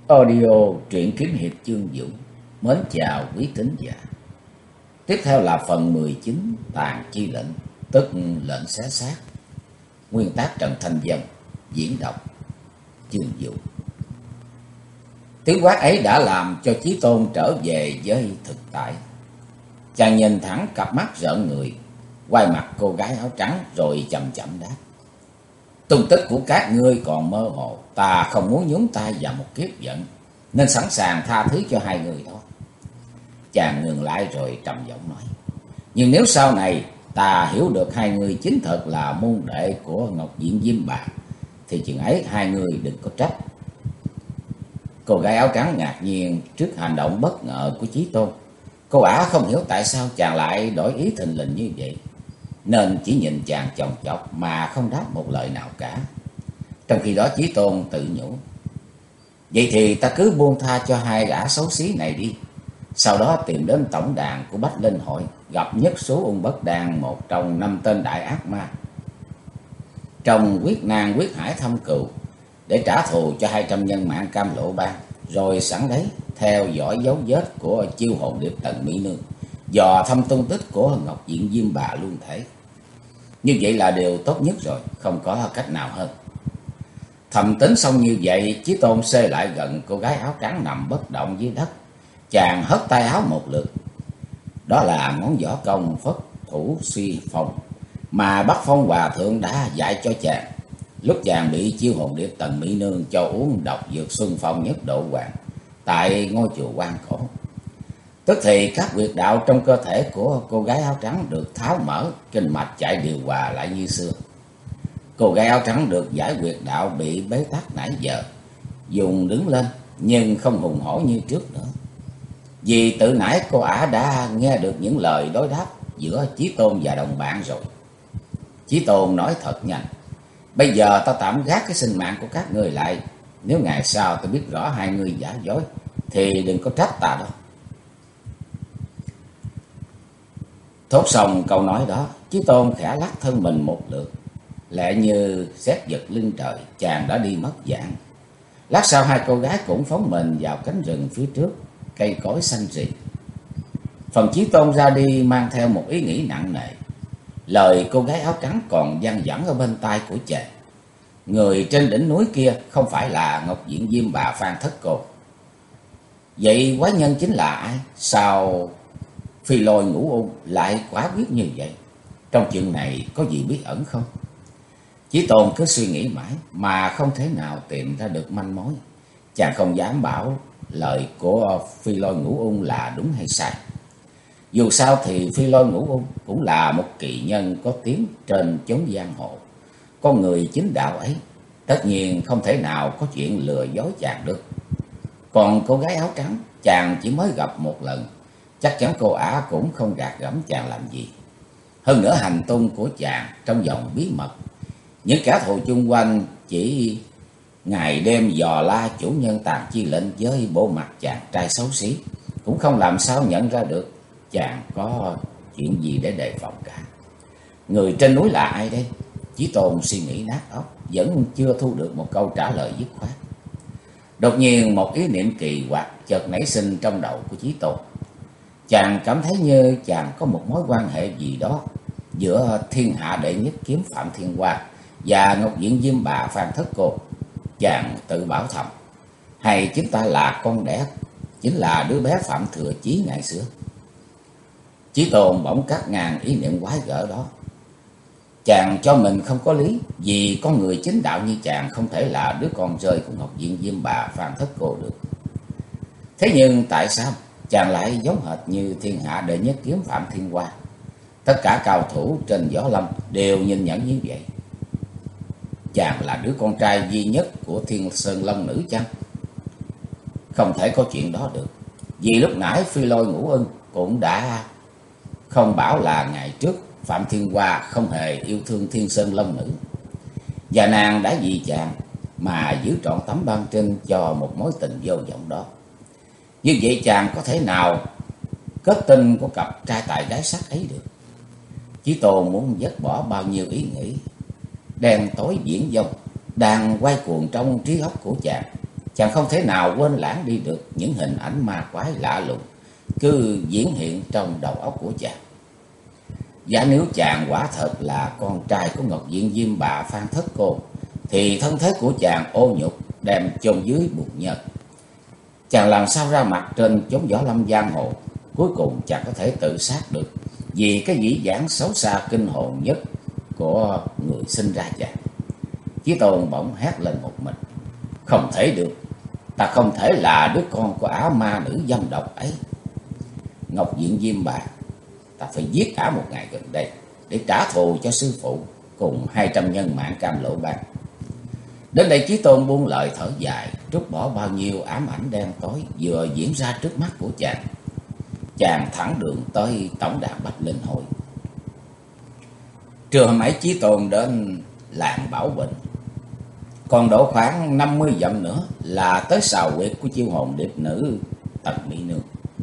Audio truyện kiếm hiệp Chương Dũng. Mến chào quý thính giả. Tiếp theo là phần 19 Tàn chi lệnh, tức lệnh xé xác. Nguyên tác Trần Thanh Vân, diễn đọc Chương Dũng. Tiếng quát ấy đã làm cho Chí Tôn trở về với thực tại. Chàng nhìn thẳng cặp mắt rợn người, quay mặt cô gái áo trắng rồi chậm chậm đáp: tung tích của các ngươi còn mơ hồ, ta không muốn nhúng tay vào một kiếp giận, nên sẵn sàng tha thứ cho hai người thôi. Chàng ngừng lại rồi trầm giọng nói: nhưng nếu sau này ta hiểu được hai người chính thật là môn đệ của Ngọc Diện Diêm Bà, thì chừng ấy hai người đừng có trách. Cô gái áo trắng ngạc nhiên trước hành động bất ngờ của Chí Tôn. Cô ả không hiểu tại sao chàng lại đổi ý thình lình như vậy, nên chỉ nhìn chàng chòng chọc mà không đáp một lời nào cả. Trong khi đó Chí Tôn tự nhủ: vậy thì ta cứ buông tha cho hai gã xấu xí này đi. Sau đó tìm đến tổng đàn của Bách Linh Hội, gặp Nhất Số Ung Bất Đan, một trong 5 tên đại ác ma trong quyết nan quyết hải thâm cừu, để trả thù cho 200 nhân mạng Cam Lộ Bang. Rồi sẵn đấy theo dõi dấu vết của chiêu hồn điệp Tần Mỹ Nương, dò thăm tung tích của Ngọc Diện Diêm Bà luôn thể. Như vậy là điều tốt nhất rồi, không có cách nào hơn. Thầm tính xong như vậy, Chí Tôn xê lại gần cô gái áo trắng nằm bất động dưới đất. Chàng hất tay áo một lượt. Đó là món võ công Phất Thủ Suy Phong mà Bắc Phong Hòa Thượng đã dạy cho chàng lúc chàng bị chiêu hồn điệp Tần Mỹ Nương cho uống độc dược Xuân Phong Nhất Độ Hoàng tại ngôi chùa Quan Cổ. Tức thì các huyệt đạo trong cơ thể của cô gái áo trắng được tháo mở, kinh mạch chạy điều hòa lại như xưa. Cô gái áo trắng được giải huyệt đạo bị bế tắc nãy giờ, dùng đứng lên nhưng không hùng hổ như trước nữa. Vì tự nãy cô ả đã nghe được những lời đối đáp giữa Chí Tôn và đồng bạn rồi. Chí Tôn nói thật nhanh: bây giờ ta tạm gác cái sinh mạng của các ngươi lại. Nếu ngày sau ta biết rõ hai người giả dối thì đừng có trách ta đâu. Thốt xong câu nói đó, Chí Tôn khẽ lắc thân mình một lượt, lẹ như sét giật lưng trời, chàng đã đi mất dạng. Lát sau hai cô gái cũng phóng mình vào cánh rừng phía trước, cây cối xanh rì. Phần Chí Tôn ra đi mang theo một ý nghĩ nặng nề. Lời cô gái áo trắng còn văng vẳng ở bên tai của chàng: người trên đỉnh núi kia không phải là Ngọc Diện Diêm Bà Phan Thất Cô. Vậy quái nhân chính là ai? Sao Phi Lôi Ngũ Ung lại quả quyết như vậy? Trong chuyện này có gì bí ẩn không? Chí Tôn cứ suy nghĩ mãi mà không thể nào tìm ra được manh mối. Chàng không dám bảo lời của Phi Lôi Ngũ Ung là đúng hay sai. Dù sao thì Phi Lôi Ngũ Ung cũng là một kỳ nhân có tiếng trên chốn giang hồ. Con người chính đạo ấy tất nhiên không thể nào có chuyện lừa dối chàng được. Còn cô gái áo trắng chàng chỉ mới gặp một lần, chắc chắn cô ả cũng không gạt gẫm chàng làm gì. Hơn nữa hành tung của chàng trong vòng bí mật, những kẻ thù chung quanh chỉ ngày đêm dò la chủ nhân Tàn chi lệnh với bộ mặt chàng trai xấu xí, cũng không làm sao nhận ra được chàng có chuyện gì để đề phòng cả. Người trên núi là ai đây? Chí Tôn suy nghĩ nát óc, vẫn chưa thu được một câu trả lời dứt khoát. Đột nhiên một ý niệm kỳ quặc chợt nảy sinh trong đầu của Chí Tôn. Chàng cảm thấy như chàng có một mối quan hệ gì đó giữa thiên hạ đệ nhất kiếm Phạm Thiên Hoa và Ngọc Diện Diêm Bà Phan Thất Cô. Chàng tự bảo thầm: hay chính ta là con đẻ, chính là đứa bé Phạm Thừa Chí ngày xưa? Chí Tôn bỗng cắt ngang ý niệm quái gở đó. Chàng cho mình không có lý, vì con người chính đạo như chàng không thể là đứa con rơi của Ngọc Diện Diêm Bà Phan Thất Cô được. Thế nhưng tại sao chàng lại giống hệt như thiên hạ đệ nhất kiếm Phạm Thiên Hoa? Tất cả cao thủ trên võ lâm đều nhìn nhận như vậy. Chàng là đứa con trai duy nhất của Thiên Sơn Long Nữ chăng? Không thể có chuyện đó được, vì lúc nãy Phi Lôi Ngũ Ưng cũng đã không bảo là ngày trước Phạm Thiên Hoa không hề yêu thương Thiên Sơn Long Nữ, và nàng đã vì chàng mà giữ trọn tấm băng trinh cho một mối tình vô vọng đó. Như vậy chàng có thể nào kết tinh của cặp trai tài gái sắc ấy được? Chí Tôn muốn dứt bỏ bao nhiêu ý nghĩ đen tối viễn vông đang quay cuồng trong trí óc của chàng. Chàng không thể nào quên lãng đi được những hình ảnh ma quái lạ lùng cứ diễn hiện trong đầu óc của chàng. Giả nếu chàng quả thật là con trai của Ngọc Diện Diêm Bà Phan Thất Cô, thì thân thế của chàng ô nhục đem chôn dưới bùn nhơ. Chàng làm sao ra mặt trên chốn võ lâm giang hồ, cuối cùng chàng có thể tự sát được vì cái dĩ dãn xấu xa kinh hồn nhất của người sinh ra chàng. Chí Tôn bỗng hét lên một mình: không thể được, ta không thể là đứa con của ả ma nữ dâm độc ấy. Ngọc Diện Diêm Bà, ta phải giết ả một ngày gần đây để trả thù cho sư phụ cùng 200 nhân mạng Cam Lộ Bang. Đến đây Chí Tôn buông lời thở dài, trút bỏ bao nhiêu ám ảnh đen tối vừa diễn ra trước mắt của chàng. Chàng thẳng đường tới tổng đàn Bạch Linh Hội. Trưa hôm ấy Chí Tôn đến làng Bảo Bình, còn độ khoảng 50 dặm nữa là tới sào huyệt của chiêu hồn điệp nữ Tần Mỹ Nương.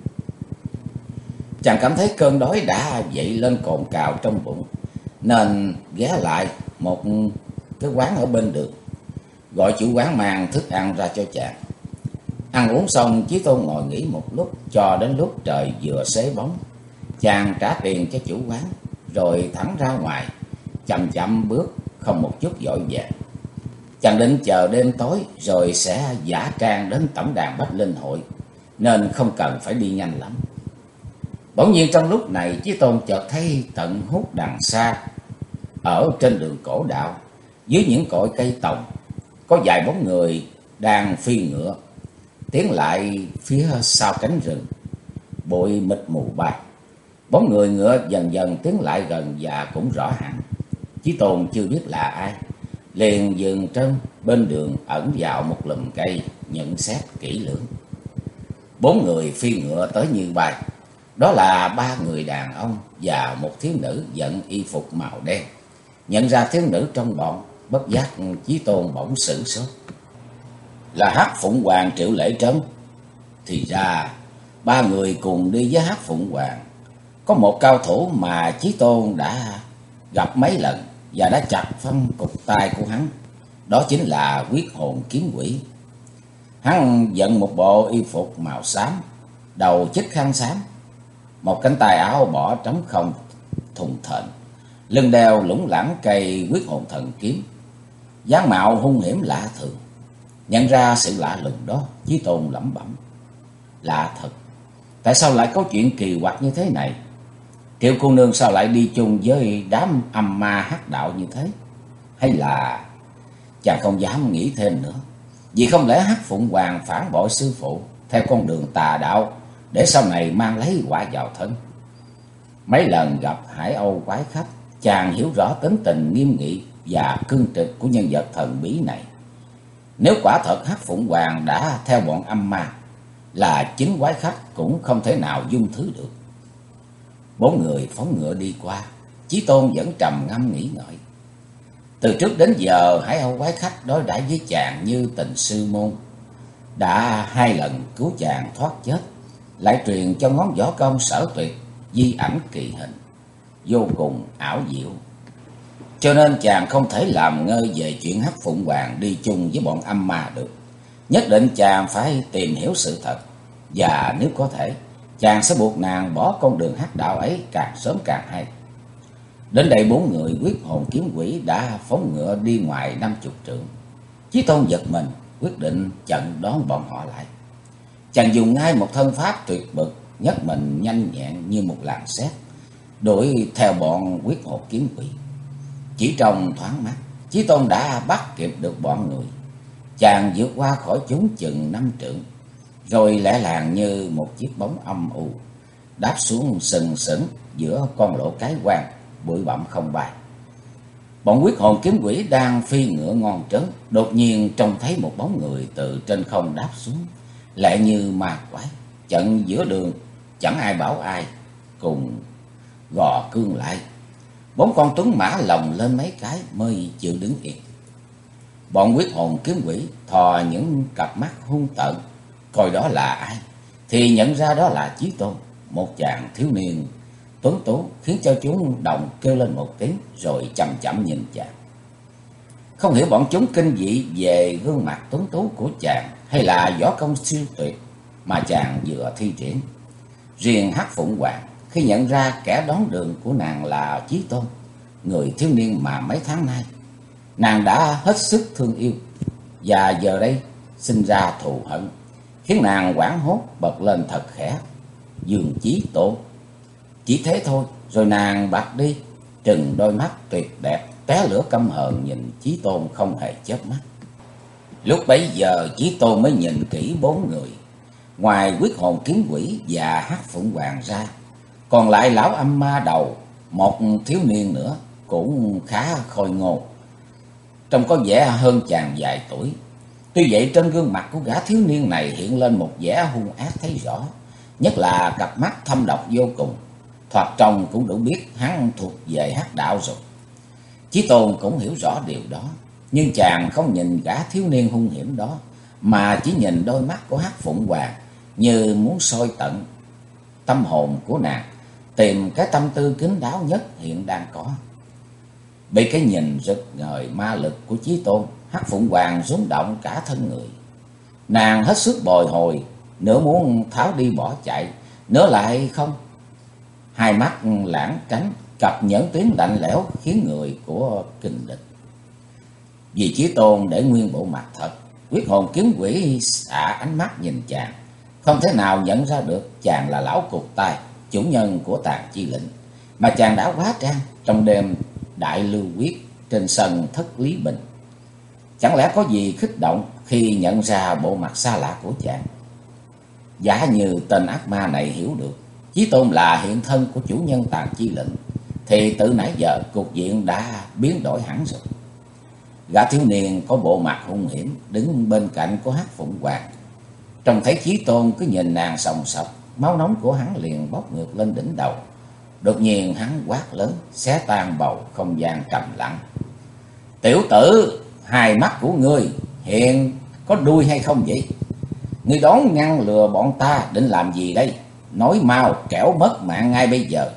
Chàng cảm thấy cơn đói đã dậy lên cồn cào trong bụng, nên ghé lại một cái quán ở bên đường, gọi chủ quán mang thức ăn ra cho chàng. Ăn uống xong, Chí Tôn ngồi nghỉ một lúc cho đến lúc trời vừa xế bóng. Chàng trả tiền cho chủ quán rồi thẳng ra ngoài, chậm chậm bước, không một chút vội vàng. Chàng định chờ đêm tối rồi sẽ giả trang đến tổng đàn Bách Linh Hội, nên không cần phải đi nhanh lắm. Bỗng nhiên trong lúc này, Chí Tôn chợt thấy tận hút đằng xa, ở trên đường cổ đạo, dưới những cội cây tòng, có vài bóng người đang phi ngựa tiến lại phía sau cánh rừng. Bụi mịt mù bay, bóng người ngựa dần dần tiến lại gần và cũng rõ hẳn. Chí Tôn chưa biết là ai, liền dừng chân bên đường ẩn vào một lùm cây nhận xét kỹ lưỡng. 4 người phi ngựa tới như bay. Đó là 3 người đàn ông và một thiếu nữ dẫn y phục màu đen. Nhận ra thiếu nữ trong bọn, bất giác Chí Tôn bỗng sửng sốt. Là Hắc Phụng Hoàng Triệu Lễ Trấn. Thì ra 3 người cùng đi với Hắc Phụng Hoàng. Có một cao thủ mà Chí Tôn đã gặp mấy lần và đã chặt phân cục tay của hắn. Đó chính là Quyết Hồn Kiếm Quỷ. Hắn dẫn một bộ y phục màu xám, đầu chích khăn xám, một cánh tay áo bỏ trống không thùng thình, lưng đeo lủng lẳng cây Quyết Hồn Thần Kiếm, dáng mạo hung hiểm lạ thường. Nhận ra sự lạ lùng đó, Chí Tôn lẩm bẩm: lạ thật, tại sao lại có chuyện kỳ quặc như thế này? Triệu cô nương sao lại đi chung với đám âm ma hắc đạo như thế? Hay là... Chàng không dám nghĩ thêm nữa, vì không lẽ Hắc Phụng Hoàng phản bội sư phụ theo con đường tà đạo để sau này mang lấy quả vào thân? Mấy lần gặp Hải Âu quái khách, chàng hiểu rõ tính tình nghiêm nghị và cương trực của nhân vật thần bí này. Nếu quả thật Hắc Phụng Hoàng đã theo bọn âm ma, là chính quái khách cũng không thể nào dung thứ được. 4 người phóng ngựa đi qua, Chí Tôn vẫn trầm ngâm nghĩ ngợi. Từ trước đến giờ, Hải Âu quái khách đối đãi với chàng như tình sư môn, đã 2 lần cứu chàng thoát chết, lại truyền cho ngón võ công sở tuyệt di ảnh kỳ hình, vô cùng ảo diệu. Cho nên chàng không thể làm ngơ về chuyện Hắc Phụng Hoàng đi chung với bọn âm ma được. Nhất định chàng phải tìm hiểu sự thật, và nếu có thể, chàng sẽ buộc nàng bỏ con đường hắc đạo ấy càng sớm càng hay. Đến đây 4 người Quyết Hồn Kiếm Quỷ đã phóng ngựa đi ngoài 50 trượng. Chí Tôn giật mình, quyết định chặn đón bọn họ lại. Chàng dùng ngay một thân pháp tuyệt bậc, nhấc mình nhanh nhẹn như một làn sét, đuổi theo bọn Quyết Hồn Kiếm Quỷ. Chỉ trong thoáng mắt, Chí Tôn đã bắt kịp được bọn người. Chàng vượt qua khỏi chúng chừng 5 trượng, rồi lẻ làng như một chiếc bóng âm u đáp xuống sừng sững giữa con lộ cái quang, bụi bặm không bay. Bọn Quyết Hồn Kiếm Quỷ đang phi ngựa ngon trớn, đột nhiên trông thấy một bóng người từ trên không đáp xuống, lại như ma quái, chặn giữa đường, chẳng ai bảo ai, cùng gò cương lại. 4 con tuấn mã lồng lên mấy cái mới chịu đứng yên. Bọn Quyết Hồn Kiếm Quỷ thò những cặp mắt hung tợn coi đó là ai, thì nhận ra đó là Chí Tôn, một chàng thiếu niên tuấn tú, khiến cho chúng động kêu lên một tiếng rồi chậm chậm nhìn chàng. Không hiểu bọn chúng kinh dị về gương mặt tuấn tú của chàng, hay là võ công siêu tuyệt mà chàng vừa thi triển. Riêng Hắc Phụng Hoàng khi nhận ra kẻ đón đường của nàng là Chí Tôn, người thiếu niên mà mấy tháng nay nàng đã hết sức thương yêu, và giờ đây sinh ra thù hận, khiến nàng hoảng hốt bật lên thật khẽ: Dương Chí Tôn. Chỉ thế thôi, rồi nàng bạc đi, trừng đôi mắt tuyệt đẹp tóe lửa căm hờn nhìn Chí Tôn không hề chớp mắt. Lúc bấy giờ Chí Tôn mới nhìn kỹ bốn người, ngoài Quyết Hồn Kiếm Quỷ và Hắc Phụng Hoàng ra, còn lại lão âm ma đầu, một thiếu niên nữa cũng khá khôi ngô, trông có vẻ hơn chàng vài tuổi. Tuy vậy trên gương mặt của gã thiếu niên này hiện lên một vẻ hung ác thấy rõ, nhất là cặp mắt thâm độc vô cùng, thoạt trông cũng đủ biết hắn thuộc về hắc đạo rồi. Chí Tôn cũng hiểu rõ điều đó, nhưng chàng không nhìn gã thiếu niên hung hiểm đó, mà chỉ nhìn đôi mắt của Hắc Phụng Hoàng, như muốn soi tận tâm hồn của nàng, tìm cái tâm tư kín đáo nhất hiện đang có. Bị cái nhìn rực ngời ma lực của Chí Tôn, Hắc Phụng Hoàng rung động cả thân người. Nàng hết sức bồi hồi, nửa muốn tháo đi bỏ chạy, nửa lại không. Hai mắt lãng tránh, cặp nhẫn tuyến lạnh lẽo khiến người của kinh địch. Vì Chí Tôn để nguyên bộ mặt thật, Quyết Hồn Kiếm Quỷ xạ ánh mắt nhìn chàng, không thể nào nhận ra được chàng là lão cụt tay, chủ nhân của Tàn Chi Lĩnh, mà chàng đã hóa trang trong đêm đại lưu quyết trên sân Thất Lý Bình. Chẳng lẽ có gì kích động khi nhận ra bộ mặt xa lạ của chàng? Giả như tên ác ma này hiểu được Chí Tôn là hiện thân của chủ nhân Tàn Chi Lĩnh, thì từ nãy giờ cục diện đã biến đổi hẳn rồi. Gã thiếu niên có bộ mặt hung hiểm đứng bên cạnh của Hắc Phụng Hoàng, trông thấy Chí Tôn cứ nhìn nàng sòng sọc, máu nóng của hắn liền bốc ngược lên đỉnh đầu. Đột nhiên hắn quát lớn, xé tan bầu không gian trầm lặng: Tiểu tử, hai mắt của ngươi hiện có đuôi hay không vậy? Ngươi đón ngăn lừa bọn ta định làm gì đây? Nói mau, kẻo mất mạng ngay bây giờ.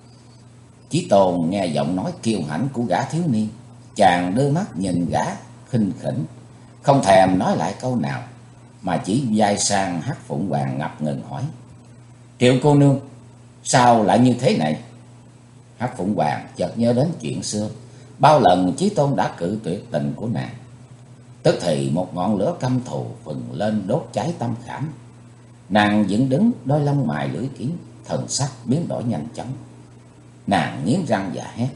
Chí Tôn nghe giọng nói kiêu hãnh của gã thiếu niên, chàng đưa mắt nhìn gã khinh khỉnh, không thèm nói lại câu nào, mà chỉ vai sang Hắc Phụng Hoàng ngập ngừng hỏi: Triệu cô nương, sao lại như thế này? Hắc Phụng Hoàng chợt nhớ đến chuyện xưa, bao lần Chí Tôn đã cự tuyệt tình của nàng. Tức thì một ngọn lửa căm thù phừng lên đốt cháy tâm khảm. Nàng dựng đứng, đôi lông mày lưỡi kiếm, thần sắc biến đổi nhanh chóng. Nàng nghiến răng và hét: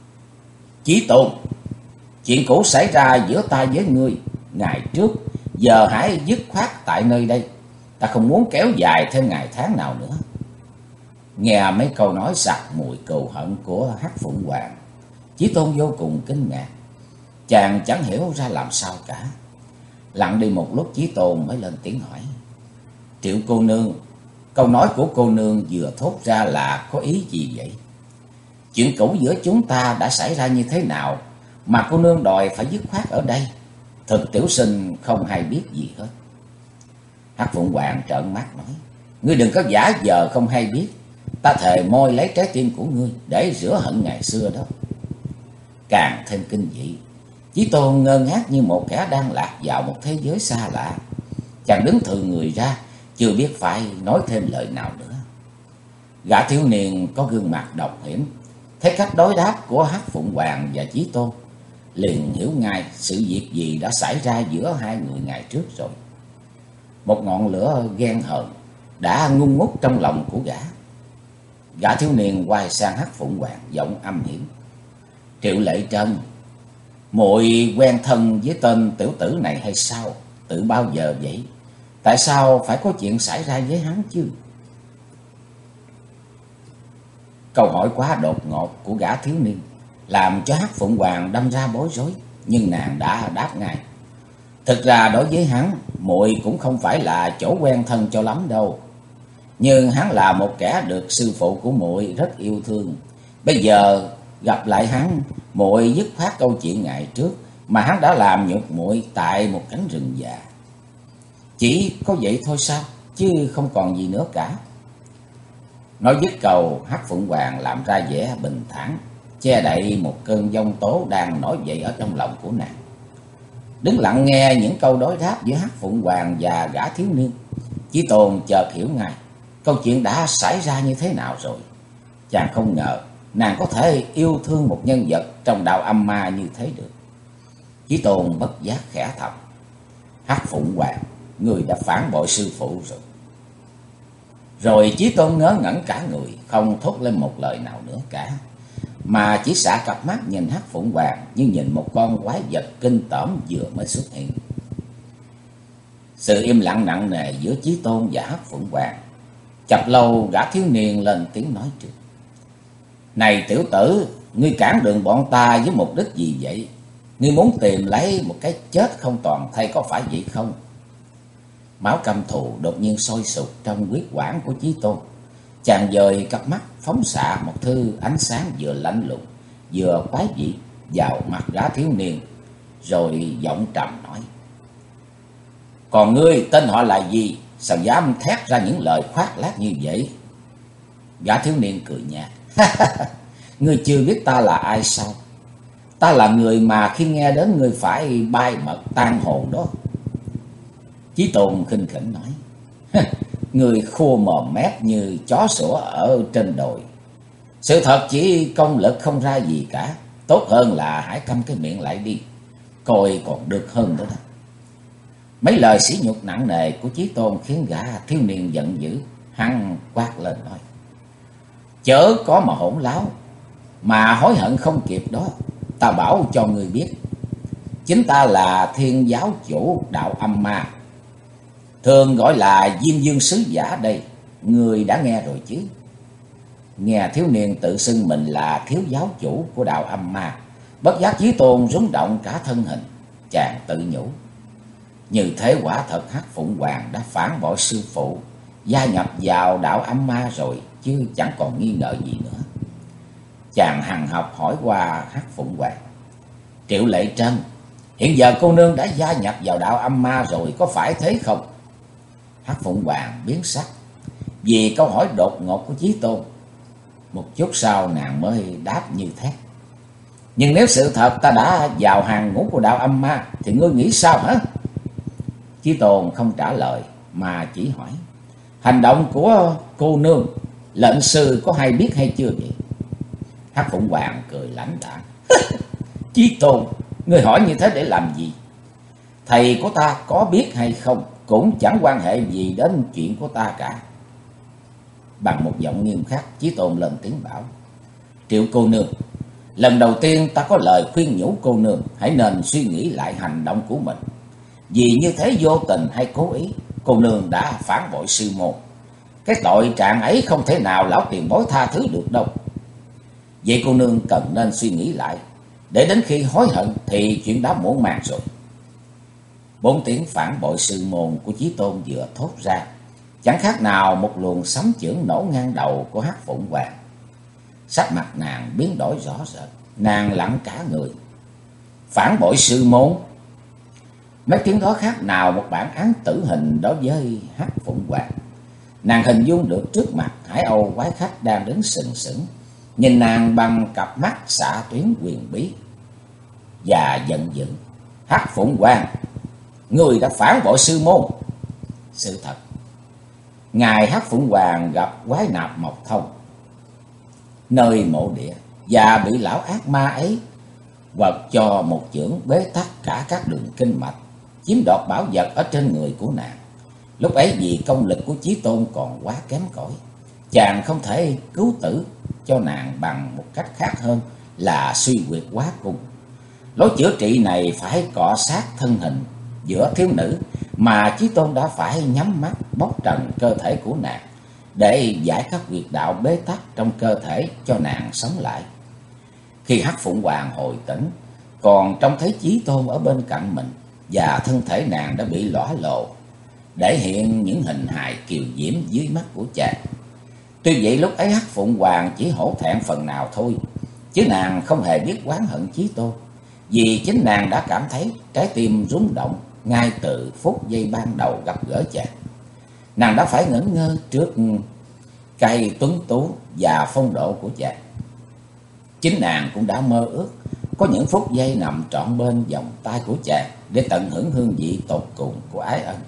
Chí Tôn, chuyện cũ xảy ra giữa ta với ngươi ngày trước, giờ hãy dứt khoát tại nơi đây. Ta không muốn kéo dài thêm ngày tháng nào nữa. Nghe mấy câu nói sặc mùi cừu hận của Hắc Phụng Hoàng, Chí Tôn vô cùng kinh ngạc. Chàng chẳng hiểu ra làm sao cả. Lặng đi một lúc, Chí Tôn mới lên tiếng hỏi: Triệu cô nương, câu nói của cô nương vừa thốt ra là có ý gì vậy? Chuyện cũ giữa chúng ta đã xảy ra như thế nào mà cô nương đòi phải dứt khoát ở đây? Thực tiểu sinh không hay biết gì hết. Hắc Phụng Hoàng trợn mắt nói: Ngươi đừng có giả vờ không hay biết. Ta thề môi lấy trái tim của ngươi để rửa hận ngày xưa đó. Càng thêm kinh dị, Chí Tôn ngơ ngác như một kẻ đang lạc vào một thế giới xa lạ. Chàng đứng thừ người ra, chưa biết phải nói thêm lời nào nữa. Gã thiếu niên có gương mặt độc hiểm, thấy cách đối đáp của Hắc Phụng Hoàng và Chí Tôn, liền hiểu ngay sự việc gì đã xảy ra giữa hai người ngày trước rồi. Một ngọn lửa ghen hờn đã ngung ngút trong lòng của gã. Gã thiếu niên quay sang Hắc Phụng Hoàng, giọng âm hiểm: Triệu Lệ Trân, muội quen thân với tên tiểu tử này hay sao? Từ bao giờ vậy? Tại sao phải có chuyện xảy ra với hắn chứ? Câu hỏi quá đột ngột của gã thiếu niên làm cho Hắc Phụng Hoàng đâm ra bối rối, nhưng nàng đã đáp ngay: Thực ra đối với hắn, muội cũng không phải là chỗ quen thân cho lắm đâu. Nhưng hắn là một kẻ được sư phụ của muội rất yêu thương. Bây giờ gặp lại hắn, muội dứt khoát câu chuyện ngày trước mà hắn đã làm nhục muội tại một cánh rừng già. Chỉ có vậy thôi sao, chứ không còn gì nữa cả. Nói dứt câu, Hắc Phụng Hoàng làm ra vẻ bình thản, che đậy một cơn giông tố đang nổi dậy ở trong lòng của nàng. Đứng lặng nghe những câu đối đáp giữa Hắc Phụng Hoàng và gã thiếu niên, Chí Tôn chợt hiểu ngay câu chuyện đã xảy ra như thế nào rồi. Chàng không ngờ nàng có thể yêu thương một nhân vật trong đạo âm ma như thế được. Chí Tôn bất giác khẽ thầm: Hắc Phụng Hoàng, người đã phản bội sư phụ rồi. Rồi Chí Tôn ngớ ngẩn cả người, không thốt lên một lời nào nữa cả, mà chỉ xả cặp mắt nhìn Hắc Phụng Hoàng như nhìn một con quái vật kinh tởm vừa mới xuất hiện. Sự im lặng nặng nề giữa Chí Tôn và Hắc Phụng Hoàng. Chập lâu gã thiếu niên lên tiếng nói trước: Này tiểu tử, ngươi cản đường bọn ta với mục đích gì vậy? Ngươi muốn tìm lấy một cái chết không toàn thây có phải vậy không? Máu căm thù đột nhiên sôi sục trong huyết quản của Chí Tôn. Chàng dời cặp mắt phóng xạ một thứ ánh sáng vừa lạnh lùng vừa quái dị vào mặt gã thiếu niên, rồi giọng trầm nói: Còn ngươi tên họ là gì? Sao dám thét ra những lời khoác lác như vậy? Gã thiếu niên cười nhạt: Ngươi chưa biết ta là ai sao? Ta là người mà khi nghe đến ngươi phải bay mật tan hồn đó. Chí Tôn khinh khỉnh nói: Người khô mồm mép như chó sủa ở trên đồi. Sự thật chỉ công lực không ra gì cả. Tốt hơn là hãy câm cái miệng lại đi, coi còn được hơn nữa đó. Mấy lời sỉ nhục nặng nề của Chí Tôn khiến gã thiếu niên giận dữ. Hắn quát lên nói: Chớ có mà hỗn láo, mà hối hận không kịp đó. Ta bảo cho người biết, chính ta là Thiên giáo chủ đạo âm ma, thường gọi là Diêm Dương sứ giả đây. Người đã nghe rồi chứ? Nghe thiếu niên tự xưng mình là thiếu giáo chủ của đạo âm ma, bất giác Chí Tôn rung động cả thân hình. Chàng tự nhủ: Như thế quả thật Hắc Phụng Hoàng đã phản bội sư phụ, gia nhập vào đạo âm ma rồi, chứ chẳng còn nghi ngờ gì nữa. Chàng hằn học hỏi qua Hắc Phụng Hoàng: Triệu Lệ Trân, hiện giờ cô nương đã gia nhập vào đạo âm ma rồi, có phải thế không? Hắc Phụng Hoàng biến sắc vì câu hỏi đột ngột của Chí Tôn. Một chút sau nàng mới đáp như thế: Nhưng nếu sự thật ta đã vào hàng ngũ của đạo âm ma thì ngươi nghĩ sao hả? Chí Tôn không trả lời mà chỉ hỏi: Hành động của cô nương, lệnh sư có hay biết hay chưa vậy? Hắc Phụng Hoàng cười lãnh đạm: Chí Tôn, ngươi hỏi như thế để làm gì? Thầy của ta có biết hay không cũng chẳng quan hệ gì đến chuyện của ta cả. Bằng một giọng nghiêm khắc, Chí Tôn lên tiếng bảo: Triệu cô nương, lần đầu tiên ta có lời khuyên nhủ cô nương hãy nên suy nghĩ lại hành động của mình. Vì như thế vô tình hay cố ý, cô nương đã phản bội sư môn. Cái tội trạng ấy không thể nào lão tiền bối tha thứ được đâu. Vậy cô nương cần nên suy nghĩ lại, để đến khi hối hận thì chuyện đã muộn màng rồi. 4 tiếng phản bội sư môn của Chí Tôn vừa thốt ra, chẳng khác nào một luồng sấm chưởng nổ ngang đầu của Hắc Phụng Hoàng. Sắc mặt nàng biến đổi rõ rệt, nàng lặng cả người. Phản bội sư môn? Mấy tiếng đó khác nào một bản án tử hình đối với Hắc Phụng Hoàng. Nàng hình dung được trước mặt Hải Âu quái khách đang đứng sừng sững, nhìn nàng bằng cặp mắt xạ tuyến quyền bí và giận dữ. Hắc Phụng Hoàng, người đã phản bội sư môn. Sự thật, ngài Hắc Phụng Hoàng gặp quái nạp Mộc Thông nơi mộ địa và bị lão ác ma ấy quật cho một chưởng bế tắc cả các đường kinh mạch, chiếm đoạt bảo vật ở trên người của nàng. Lúc ấy vì công lực của Chí Tôn còn quá kém cỏi, chàng không thể cứu tử cho nàng bằng một cách khác hơn là suy quyệt quá cung. Lối chữa trị này phải cọ sát thân hình giữa thiếu nữ, mà Chí Tôn đã phải nhắm mắt bóc trần cơ thể của nàng để giải các huyệt đạo bế tắc trong cơ thể cho nàng sống lại. Khi Hắc Phụng Hoàng hồi tỉnh, còn trông thấy Chí Tôn ở bên cạnh mình, và thân thể nàng đã bị lõa lồ, để hiện những hình hài kiều diễm dưới mắt của chàng. Tuy vậy lúc ấy Hắc Phụng Hoàng chỉ hổ thẹn phần nào thôi, chứ nàng không hề biết oán hận Chí Tôn, vì chính nàng đã cảm thấy trái tim rung động ngay từ phút giây ban đầu gặp gỡ chàng. Nàng đã phải ngẩn ngơ trước cây tuấn tú và phong độ của chàng. Chính nàng cũng đã mơ ước có những phút giây nằm trọn bên vòng tay của chàng, để tận hưởng hương vị tột cùng của ái ân.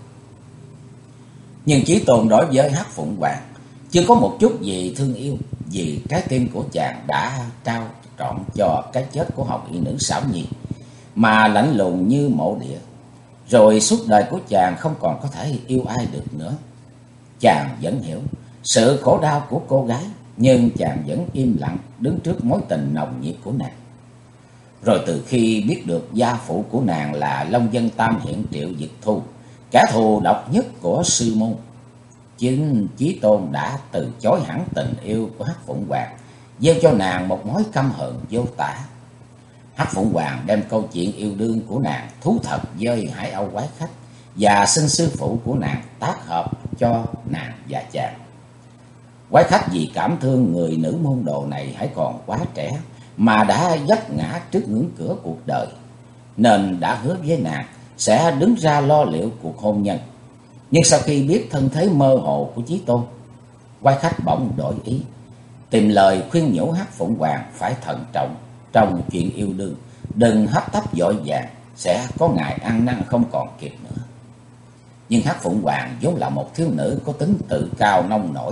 Nhưng Chí Tôn đối với Hắc Phụng Hoàng chưa có một chút gì thương yêu, vì trái tim của chàng đã trao trọn cho cái chết của Hồng Y nữ xảo nhi, mà lạnh lùng như mộ địa. Rồi suốt đời của chàng không còn có thể yêu ai được nữa. Chàng vẫn hiểu sự khổ đau của cô gái, nhưng chàng vẫn im lặng đứng trước mối tình nồng nhiệt của nàng. Rồi từ khi biết được gia phụ của nàng là Long Dân Tam Hiện Triệu Dực Thu, kẻ thù độc nhất của sư môn, chính Chí Tôn đã từ chối hẳn tình yêu của Hắc Phụng Hoàng, gieo cho nàng một mối căm hận vô tả. Hắc Phụng Hoàng đem câu chuyện yêu đương của nàng thú thật với Hải Âu quái khách, và xin sư phụ của nàng tác hợp cho nàng và chàng. Quái khách vì cảm thương người nữ môn đồ này hãy còn quá trẻ, mà đã vấp ngã trước ngưỡng cửa cuộc đời, nên đã hứa với nàng sẽ đứng ra lo liệu cuộc hôn nhân. Nhưng sau khi biết thân thế mơ hồ của Chí Tôn, quái khách bỗng đổi ý, tìm lời khuyên nhủ Hắc Phụng Hoàng phải thận trọng trong chuyện yêu đương, đừng hấp tấp vội vàng, sẽ có ngày ăn năn không còn kịp nữa. Nhưng Hắc Phụng Hoàng vốn là một thiếu nữ có tính tự cao nông nổi.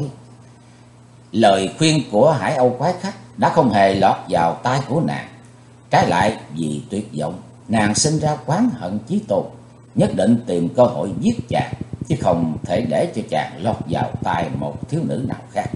Lời khuyên của Hải Âu quái khách đã không hề lọt vào tai của nàng. Trái lại, vì tuyệt vọng, nàng sinh ra oán hận Chí Tôn, nhất định tìm cơ hội giết chàng, chứ không thể để cho chàng lọt vào tai một thiếu nữ nào khác.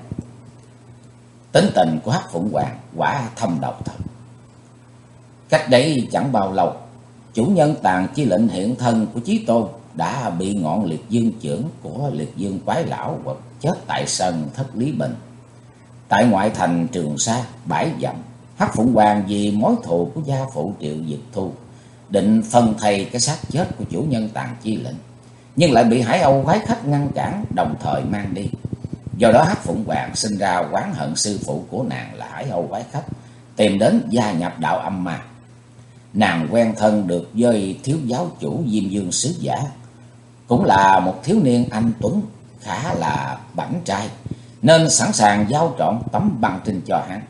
Tính tình của Hắc Phụng Hoàng quả thâm độc thật. Cách đấy chẳng bao lâu, chủ nhân Tàng Chi Lệnh hiện thân của Chí Tôn đã bị ngọn liệt dương chưởng của liệt dương quái lão quật chết tại sân Thất Lý Bình. Tại ngoại thành Trường Sa bãi dặm, Hắc Phụng Hoàng vì mối thù của gia phụ Triệu Dực Thu định phân thây cái xác chết của chủ nhân Tàng Chi Lệnh, nhưng lại bị Hải Âu quái khách ngăn cản, đồng thời mang đi. Do đó Hắc Phụng Hoàng sinh ra oán hận sư phụ của nàng là Hải Âu quái khách, tìm đến gia nhập đạo âm ma. Nàng quen thân được với thiếu giáo chủ Diêm Dương Sứ Giả, cũng là một thiếu niên anh tuấn khá là bảnh trai, nên sẵn sàng giao trọn tấm băng trinh cho hắn.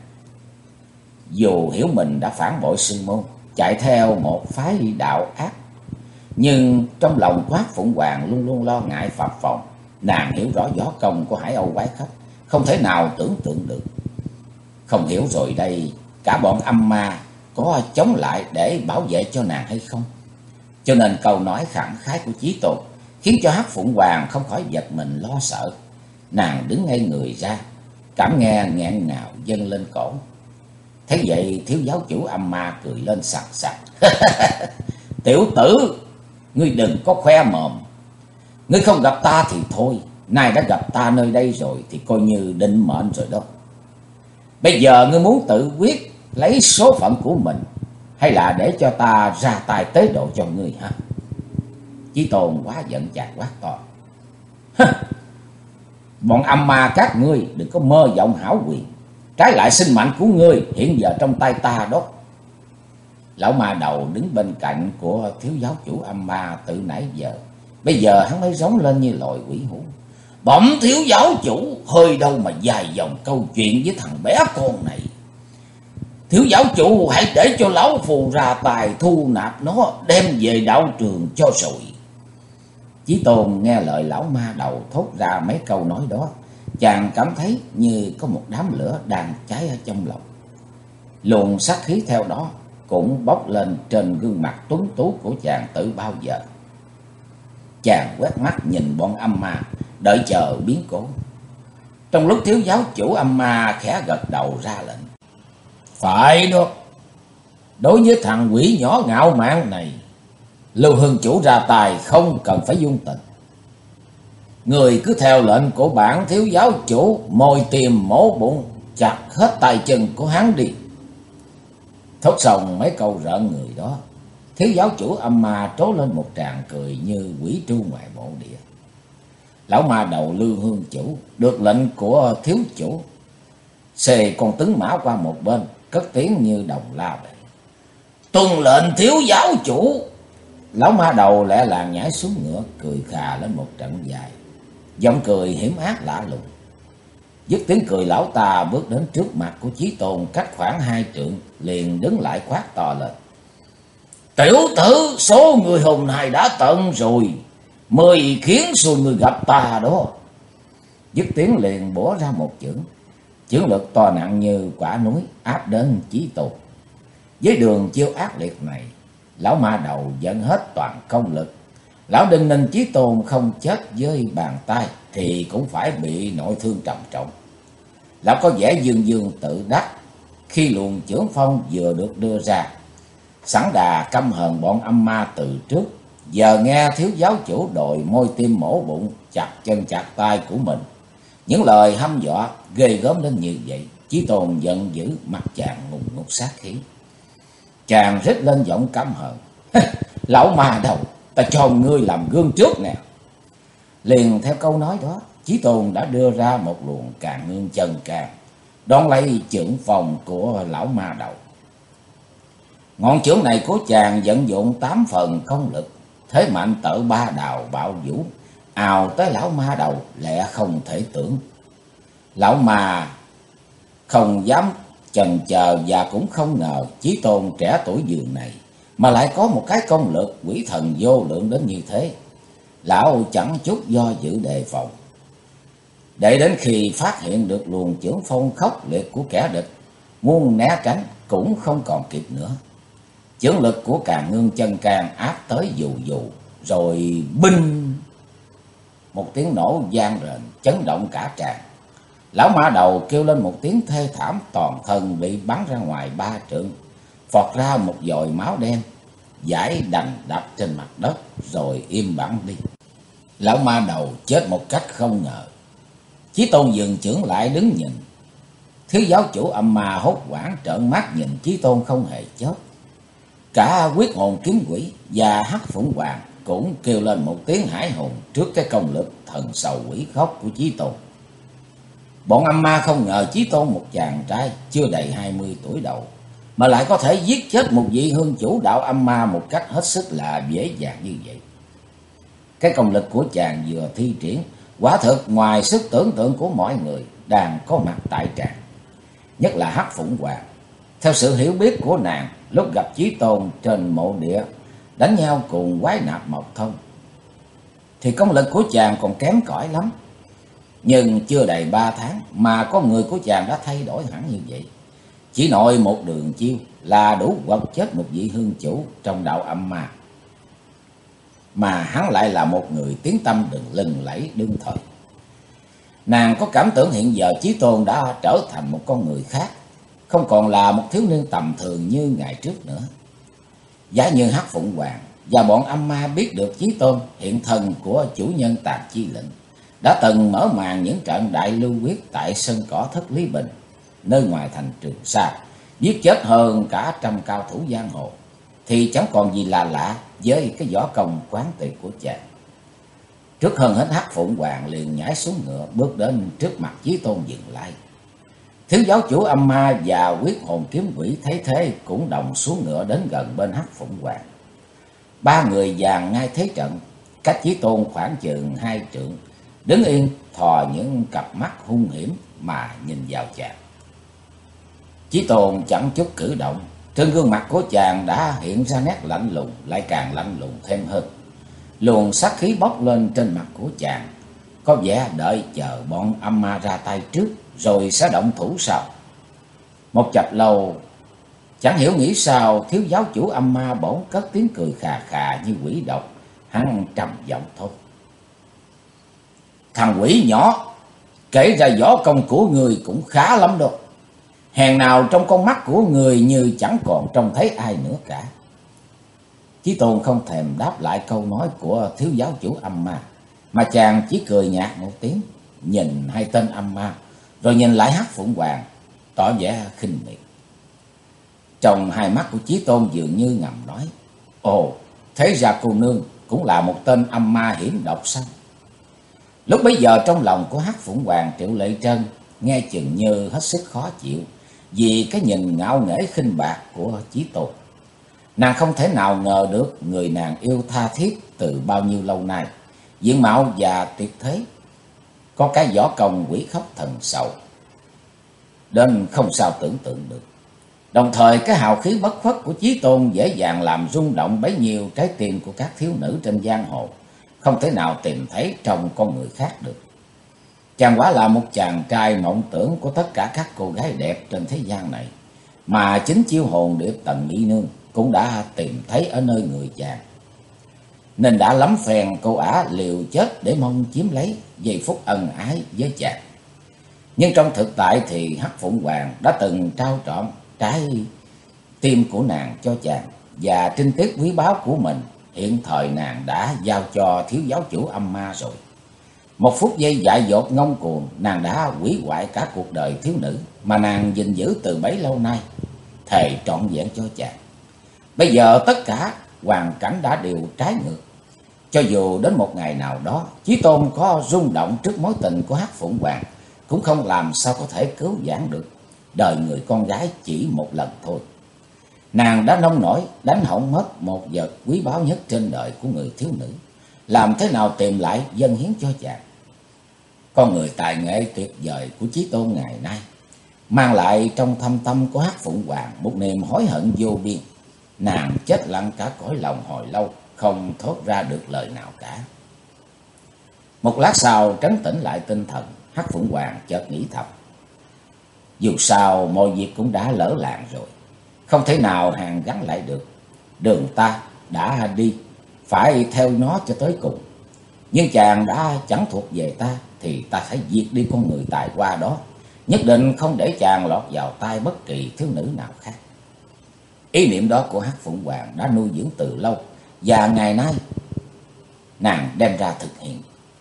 Dù hiểu mình đã phản bội sư môn, chạy theo một phái đạo ác, nhưng trong lòng của Hắc Phụng Hoàng luôn luôn lo ngại phập phồng. Nàng hiểu rõ võ công của Hải Âu quái khách, không thể nào tưởng tượng được. Không hiểu rồi đây, cả bọn âm ma có chống lại để bảo vệ cho nàng hay không? Cho nên câu nói khẳng khái của Chí Tôn khiến cho Hắc Phụng Hoàng không khỏi giật mình lo sợ. Nàng đứng ngay người ra, cảm nghe nghẹn ngào dâng lên cổ. Thấy vậy thiếu giáo chủ âm ma cười lên sặc sặc. Tiểu tử, ngươi đừng có khoe mồm. Ngươi không gặp ta thì thôi, nay đã gặp ta nơi đây rồi thì coi như định mệnh rồi đó. Bây giờ ngươi muốn tự quyết lấy số phận của mình, hay là để cho ta ra tài tế độ cho ngươi hả? Chí Tôn quá giận chàng quát to. Bọn âm ma các ngươi đừng có mơ vọng hảo quyền, trái lại sinh mệnh của ngươi hiện giờ trong tay ta đó. Lão ma đầu đứng bên cạnh của thiếu giáo chủ âm ma từ nãy giờ, bây giờ hắn mới rống lên như loài quỷ hú. Bẩm thiếu giáo chủ, hơi đâu mà dài dòng câu chuyện với thằng bé con này. Thiếu giáo chủ hãy để cho lão phù ra tài thu nạp nó, đem về đạo trường cho rồi. Chí Tôn nghe lời lão ma đầu thốt ra mấy câu nói đó, chàng cảm thấy như có một đám lửa đang cháy ở trong lòng. Luồng sát khí theo đó cũng bốc lên trên gương mặt tuấn tú của chàng từ bao giờ. Chàng quét mắt nhìn bọn âm ma, đợi chờ biến cố. Trong lúc thiếu giáo chủ âm ma khẽ gật đầu ra lệnh. Phải đó, đối với thằng quỷ nhỏ ngạo mạn này, Lưu Hương chủ ra tài không cần phải dung tình. Người cứ theo lệnh của bản thiếu giáo chủ, mồi tìm mổ bụng, chặt hết tay chân của hắn đi. Thốt xong mấy câu rợn người đó, thiếu giáo chủ âm ma trố lên một tràng cười như quỷ tru ngoài mộ địa. Lão ma đầu Lưu Hương chủ được lệnh của thiếu chủ, xề con tướng mã qua một bên, cất tiếng như đồng la vậy. Tuân lệnh thiếu giáo chủ. Lão ma đầu lẹ làng nhảy xuống ngựa, cười khà lên một trận dài, giọng cười hiểm ác lạ lùng. Dứt tiếng cười, lão ta bước đến trước mặt của Chí Tôn cách khoảng 2 trượng, liền đứng lại quát to lên. Tiểu tử, số người hôm nay đã tận rồi, mời khiến xui người gặp ta đó. Dứt tiếng liền bổ ra một chưởng. Chưởng lực to nặng như quả núi áp đến Chí Tôn. Với đường chiêu ác liệt này, lão ma đầu dẫn hết toàn công lực. Lão đinh ninh Chí Tôn không chết với bàn tay thì cũng phải bị nội thương trầm trọng. Lão có vẻ dương dương tự đắc khi luồng chưởng phong vừa được đưa ra. Sẵn đà căm hờn bọn âm ma từ trước, giờ nghe thiếu giáo chủ đòi môi tim mổ bụng, chặt chân chặt tay của mình. Những lời hăm dọa ghê gớm đến như vậy, Chí Tôn giận dữ, mặt chàng ngùng ngục sát khí. Chàng rít lên giọng căm hờn: Lão ma đầu, ta cho ngươi làm gương trước nè. Liền theo câu nói đó, Chí Tôn đã đưa ra một luồng Càn Ngương Chân Can, đón lấy chưởng phòng của lão ma đầu. Ngọn chưởng này của chàng vận dụng 8 phần công lực, thế mạnh tở ba đào bạo vũ, ào tới lão ma đầu lẹ không thể tưởng. Lão ma không dám chần chờ và cũng không ngờ Chí Tôn trẻ tuổi dường này mà lại có một cái công lực quỷ thần vô lượng đến như thế. Lão chẳng chút do dự đề phòng. Để đến khi phát hiện được luồng chưởng phong khốc liệt của kẻ địch, muốn né tránh cũng không còn kịp nữa. Chưởng lực của Càn Ngương Chân Can áp tới dù dù, rồi binh, một tiếng nổ vang rền chấn động cả tràng. Lão ma đầu kêu lên một tiếng thê thảm, toàn thân bị bắn ra ngoài 3 trượng, phọt ra một dòi máu đen, dãi đành đập trên mặt đất rồi im bẵng đi. Lão ma đầu chết một cách không ngờ. Chí Tôn dừng chưởng lại đứng nhìn. Thiếu giáo chủ âm ma hốt hoảng trợn mắt nhìn Chí Tôn không hề chớp. Cả Quyết Hồn Kiếm Quỷ và Hắc Phụng Hoàng cũng kêu lên một tiếng hãi hùng trước cái công lực thần sầu quỷ khóc của Chí Tôn. Bọn âm ma không ngờ Chí Tôn, một chàng trai chưa đầy 20 tuổi đầu, mà lại có thể giết chết một vị hương chủ đạo âm ma một cách hết sức là dễ dàng như vậy. Cái công lực của chàng vừa thi triển quả thực ngoài sức tưởng tượng của mọi người đang có mặt tại tràng. Nhất là Hắc Phụng Hoàng, theo sự hiểu biết của nàng, lúc gặp Chí Tôn trên mộ địa đánh nhau cùng quái nạp Mộc Thông, thì công lực của chàng còn kém cỏi lắm. Nhưng chưa đầy 3 tháng mà con người của chàng đã thay đổi hẳn như vậy. Chỉ nội một đường chiêu là đủ quật chết một vị hương chủ trong đạo âm ma, mà hắn lại là một người tiếng tăm lừng lẫy đương thời. Nàng có cảm tưởng hiện giờ Chí Tôn đã trở thành một con người khác, không còn là một thiếu niên tầm thường như ngày trước nữa. Giả như Hắc Phụng Hoàng và bọn âm ma biết được Chí Tôn hiện thân của chủ nhân Tàn Chi Lệnh đã từng mở màn những trận đại lưu quyết tại sân cỏ Thất Lý Bình, nơi ngoài thành Trường Sa, giết chết hơn cả 100 cao thủ giang hồ, thì chẳng còn gì là lạ với cái võ công quán tuyệt của chàng. Trước hơn hết, Hắc Phụng Hoàng liền nhảy xuống ngựa, bước đến trước mặt Chí Tôn dừng lại. Thiếu giáo chủ âm ma và Quyết Hồn Kiếm Quỷ thấy thế cũng đồng xuống ngựa đến gần bên Hắc Phụng Hoàng. 3 người dàn ngay thế trận, cách Chí Tôn khoảng chừng 2 trượng, đứng yên thò những cặp mắt hung hiểm mà nhìn vào chàng. Chí Tôn chẳng chút cử động, trên gương mặt của chàng đã hiện ra nét lạnh lùng, lại càng lạnh lùng thêm hơn. Luồng sát khí bốc lên trên mặt của chàng, có vẻ đợi chờ bọn âm ma ra tay trước rồi sẽ động thủ sau. Một chập lâu, chẳng hiểu nghĩ sao thiếu giáo chủ âm ma bỗng cất tiếng cười khà khà như quỷ độc. Hắn trầm giọng thốt: Thằng quỷ nhỏ, kể ra võ công của người cũng khá lắm đâu. Hèn nào trong con mắt của người như chẳng còn trông thấy ai nữa cả. Chí Tôn không thèm đáp lại câu nói của thiếu giáo chủ âm ma, mà chàng chỉ cười nhạt một tiếng, nhìn hai tên âm ma, rồi nhìn lại Hắc Phụng Hoàng, tỏ vẻ khinh miệt. Trong hai mắt của Chí Tôn dường như ngầm nói: Ồ, thế ra cô nương cũng là một tên âm ma hiểm độc sao? Lúc bấy giờ trong lòng của Hắc Phụng Hoàng, Triệu Lệ Trân nghe chừng như hết sức khó chịu vì cái nhìn ngạo nghễ khinh bạc của Chí Tôn. Nàng không thể nào ngờ được người nàng yêu tha thiết từ bao nhiêu lâu nay, diện mạo và tuyệt thế, có cái võ công quỷ khóc thần sầu đến không sao tưởng tượng được. Đồng thời cái hào khí bất khuất của Chí Tôn dễ dàng làm rung động bấy nhiêu trái tim của các thiếu nữ trên giang hồ, không thể nào tìm thấy trong con người khác được. Chàng quả là một chàng trai mộng tưởng của tất cả các cô gái đẹp trên thế gian này, mà chính chiêu hồn điệp Tần Mỹ Nương cũng đã tìm thấy ở nơi người chàng. Nên đã lắm phen cô ả liều chết để mong chiếm lấy giây phút ân ái với chàng. Nhưng trong thực tại thì Hắc Phụng Hoàng đã từng trao trọn trái tim của nàng cho chàng, và trinh tiết quý báu của mình hiện thời nàng đã giao cho thiếu giáo chủ Âm Ma rồi. Một phút giây dại dột ngông cuồng, nàng đã hủy hoại cả cuộc đời thiếu nữ mà nàng gìn giữ từ bấy lâu nay, thề trọn vẹn cho chàng. Bây giờ tất cả hoàn cảnh đã đều trái ngược. Cho dù đến một ngày nào đó Chí Tôn có rung động trước mối tình của Hắc Phụng Hoàng, cũng không làm sao có thể cứu vãn được đời người con gái chỉ một lần thôi. Nàng đã nông nổi đánh hỏng mất một vật quý báu nhất trên đời của người thiếu nữ, làm thế nào tìm lại dâng hiến cho chàng. Con người tài nghệ tuyệt vời của Chí Tôn ngày nay mang lại trong thâm tâm của Hắc Phụng Hoàng một niềm hối hận vô biên. Nàng chết lặng cả cõi lòng hồi lâu, không thốt ra được lời nào cả. Một lát sau trấn tĩnh lại tinh thần, Hắc Phụng Hoàng chợt nghĩ thầm: dù sao mọi việc cũng đã lỡ làng rồi, không thể nào hàn gắn lại được. Đường ta đã đi, phải theo nó cho tới cùng. Nhưng chàng đã chẳng thuộc về ta, thì ta phải diệt đi con người tài hoa đó, nhất định không để chàng lọt vào tay bất kỳ thiếu nữ nào khác. Ý niệm đó của Hắc Phụng Hoàng đã nuôi dưỡng từ lâu, và ngày nay nàng đem ra thực hiện.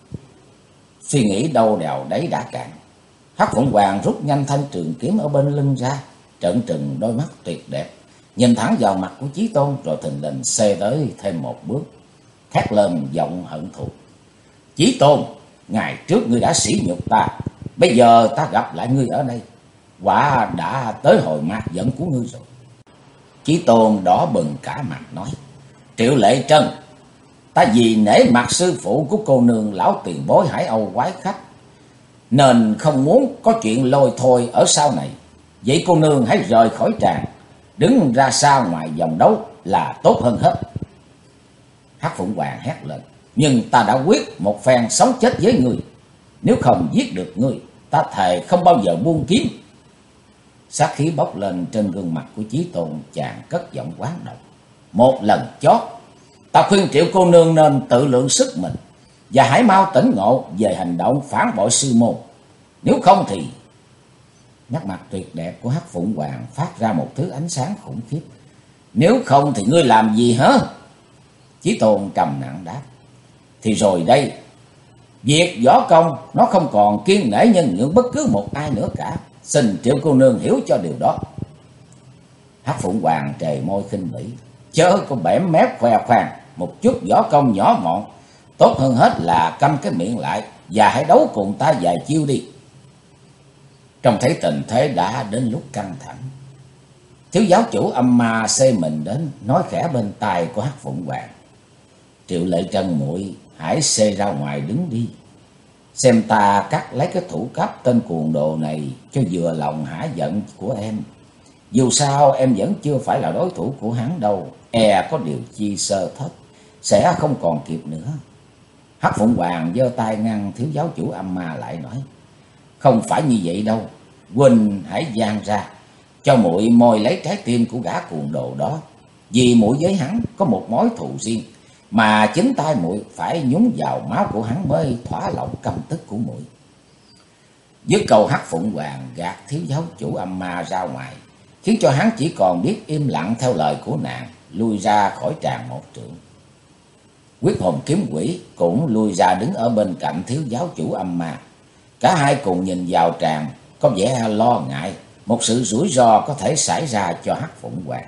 Suy nghĩ đâu đèo đấy đã cạn, Hắc Phụng Hoàng rút nhanh thanh trường kiếm ở bên lưng ra, trợn trừng đôi mắt tuyệt đẹp, nhìn thẳng vào mặt của Chí Tôn, rồi thình lình xê tới thêm một bước, thét lên giọng hận thù: Chí Tôn, ngày trước ngươi đã sỉ nhục ta, bây giờ ta gặp lại ngươi ở đây, quả đã tới hồi mát giận của ngươi rồi. Chí Tôn đỏ bừng cả mặt nói: Triệu Lệ Trân, ta vì nể mặt sư phụ của cô nương lão tiền bối Hải Âu quái khách, nên không muốn có chuyện lôi thôi ở sau này. Vậy cô nương hãy rời khỏi tràng, đứng ra xa ngoài vòng đấu là tốt hơn hết. Hắc Phụng Hoàng hét lên: Nhưng ta đã quyết một phen sống chết với ngươi, nếu không giết được ngươi, ta thề không bao giờ buông kiếm. Sát khí bốc lên trên gương mặt của Chí Tôn, chàng cất giọng oán độc: Một lần chót, ta khuyên Triệu cô nương nên tự lượng sức mình, và hãy mau tỉnh ngộ về hành động phản bội sư môn. Nếu không thì... Nét mặt tuyệt đẹp của Hắc Phụng Hoàng phát ra một thứ ánh sáng khủng khiếp. Nếu không thì ngươi làm gì hả? Chí Tôn trầm nặng đáp: Thì rồi đây, việc võ công nó không còn kiên nể nhân nhượng bất cứ một ai nữa cả. Xin Triệu cô nương hiểu cho điều đó. Hắc Phụng Hoàng trề môi khinh bỉ: Chớ có bẻm mép khoe khoang, một chút võ công nhỏ mọn, tốt hơn hết là câm cái miệng lại và hãy đấu cùng ta vài chiêu đi. Trông thấy tình thế đã đến lúc căng thẳng, thiếu giáo chủ Âm Ma xê mình đến, nói khẽ bên tai của Hắc Phụng Hoàng: Triệu Lệ Trân muội, hãy xê ra ngoài đứng đi, xem ta cắt lấy cái thủ cấp tên cuồng đồ này cho vừa lòng hả giận của em. Dù sao em vẫn chưa phải là đối thủ của hắn đâu, e có điều chi sơ thất, sẽ không còn kịp nữa. Hắc Phụng Hoàng giơ tay ngăn thiếu giáo chủ Âm Ma lại, nói: Không phải như vậy đâu, huynh hãy giang ra, cho muội môi lấy trái tim của gã cuồng đồ đó. Vì muội với hắn có một mối thù riêng, mà chính tay muội phải nhúng vào máu của hắn mới thỏa lòng căm tức của muội. Dứt câu, Hắc Phụng Hoàng gạt thiếu giáo chủ Âm Ma ra ngoài, khiến cho hắn chỉ còn biết im lặng theo lời của nàng, lui ra khỏi tràng một trượng. Quyết Hồn Kiếm Quỷ cũng lui ra đứng ở bên cạnh thiếu giáo chủ Âm Ma. Cả hai cùng nhìn vào tràng, có vẻ lo ngại một sự rủi ro có thể xảy ra cho Hắc Phụng Hoàng.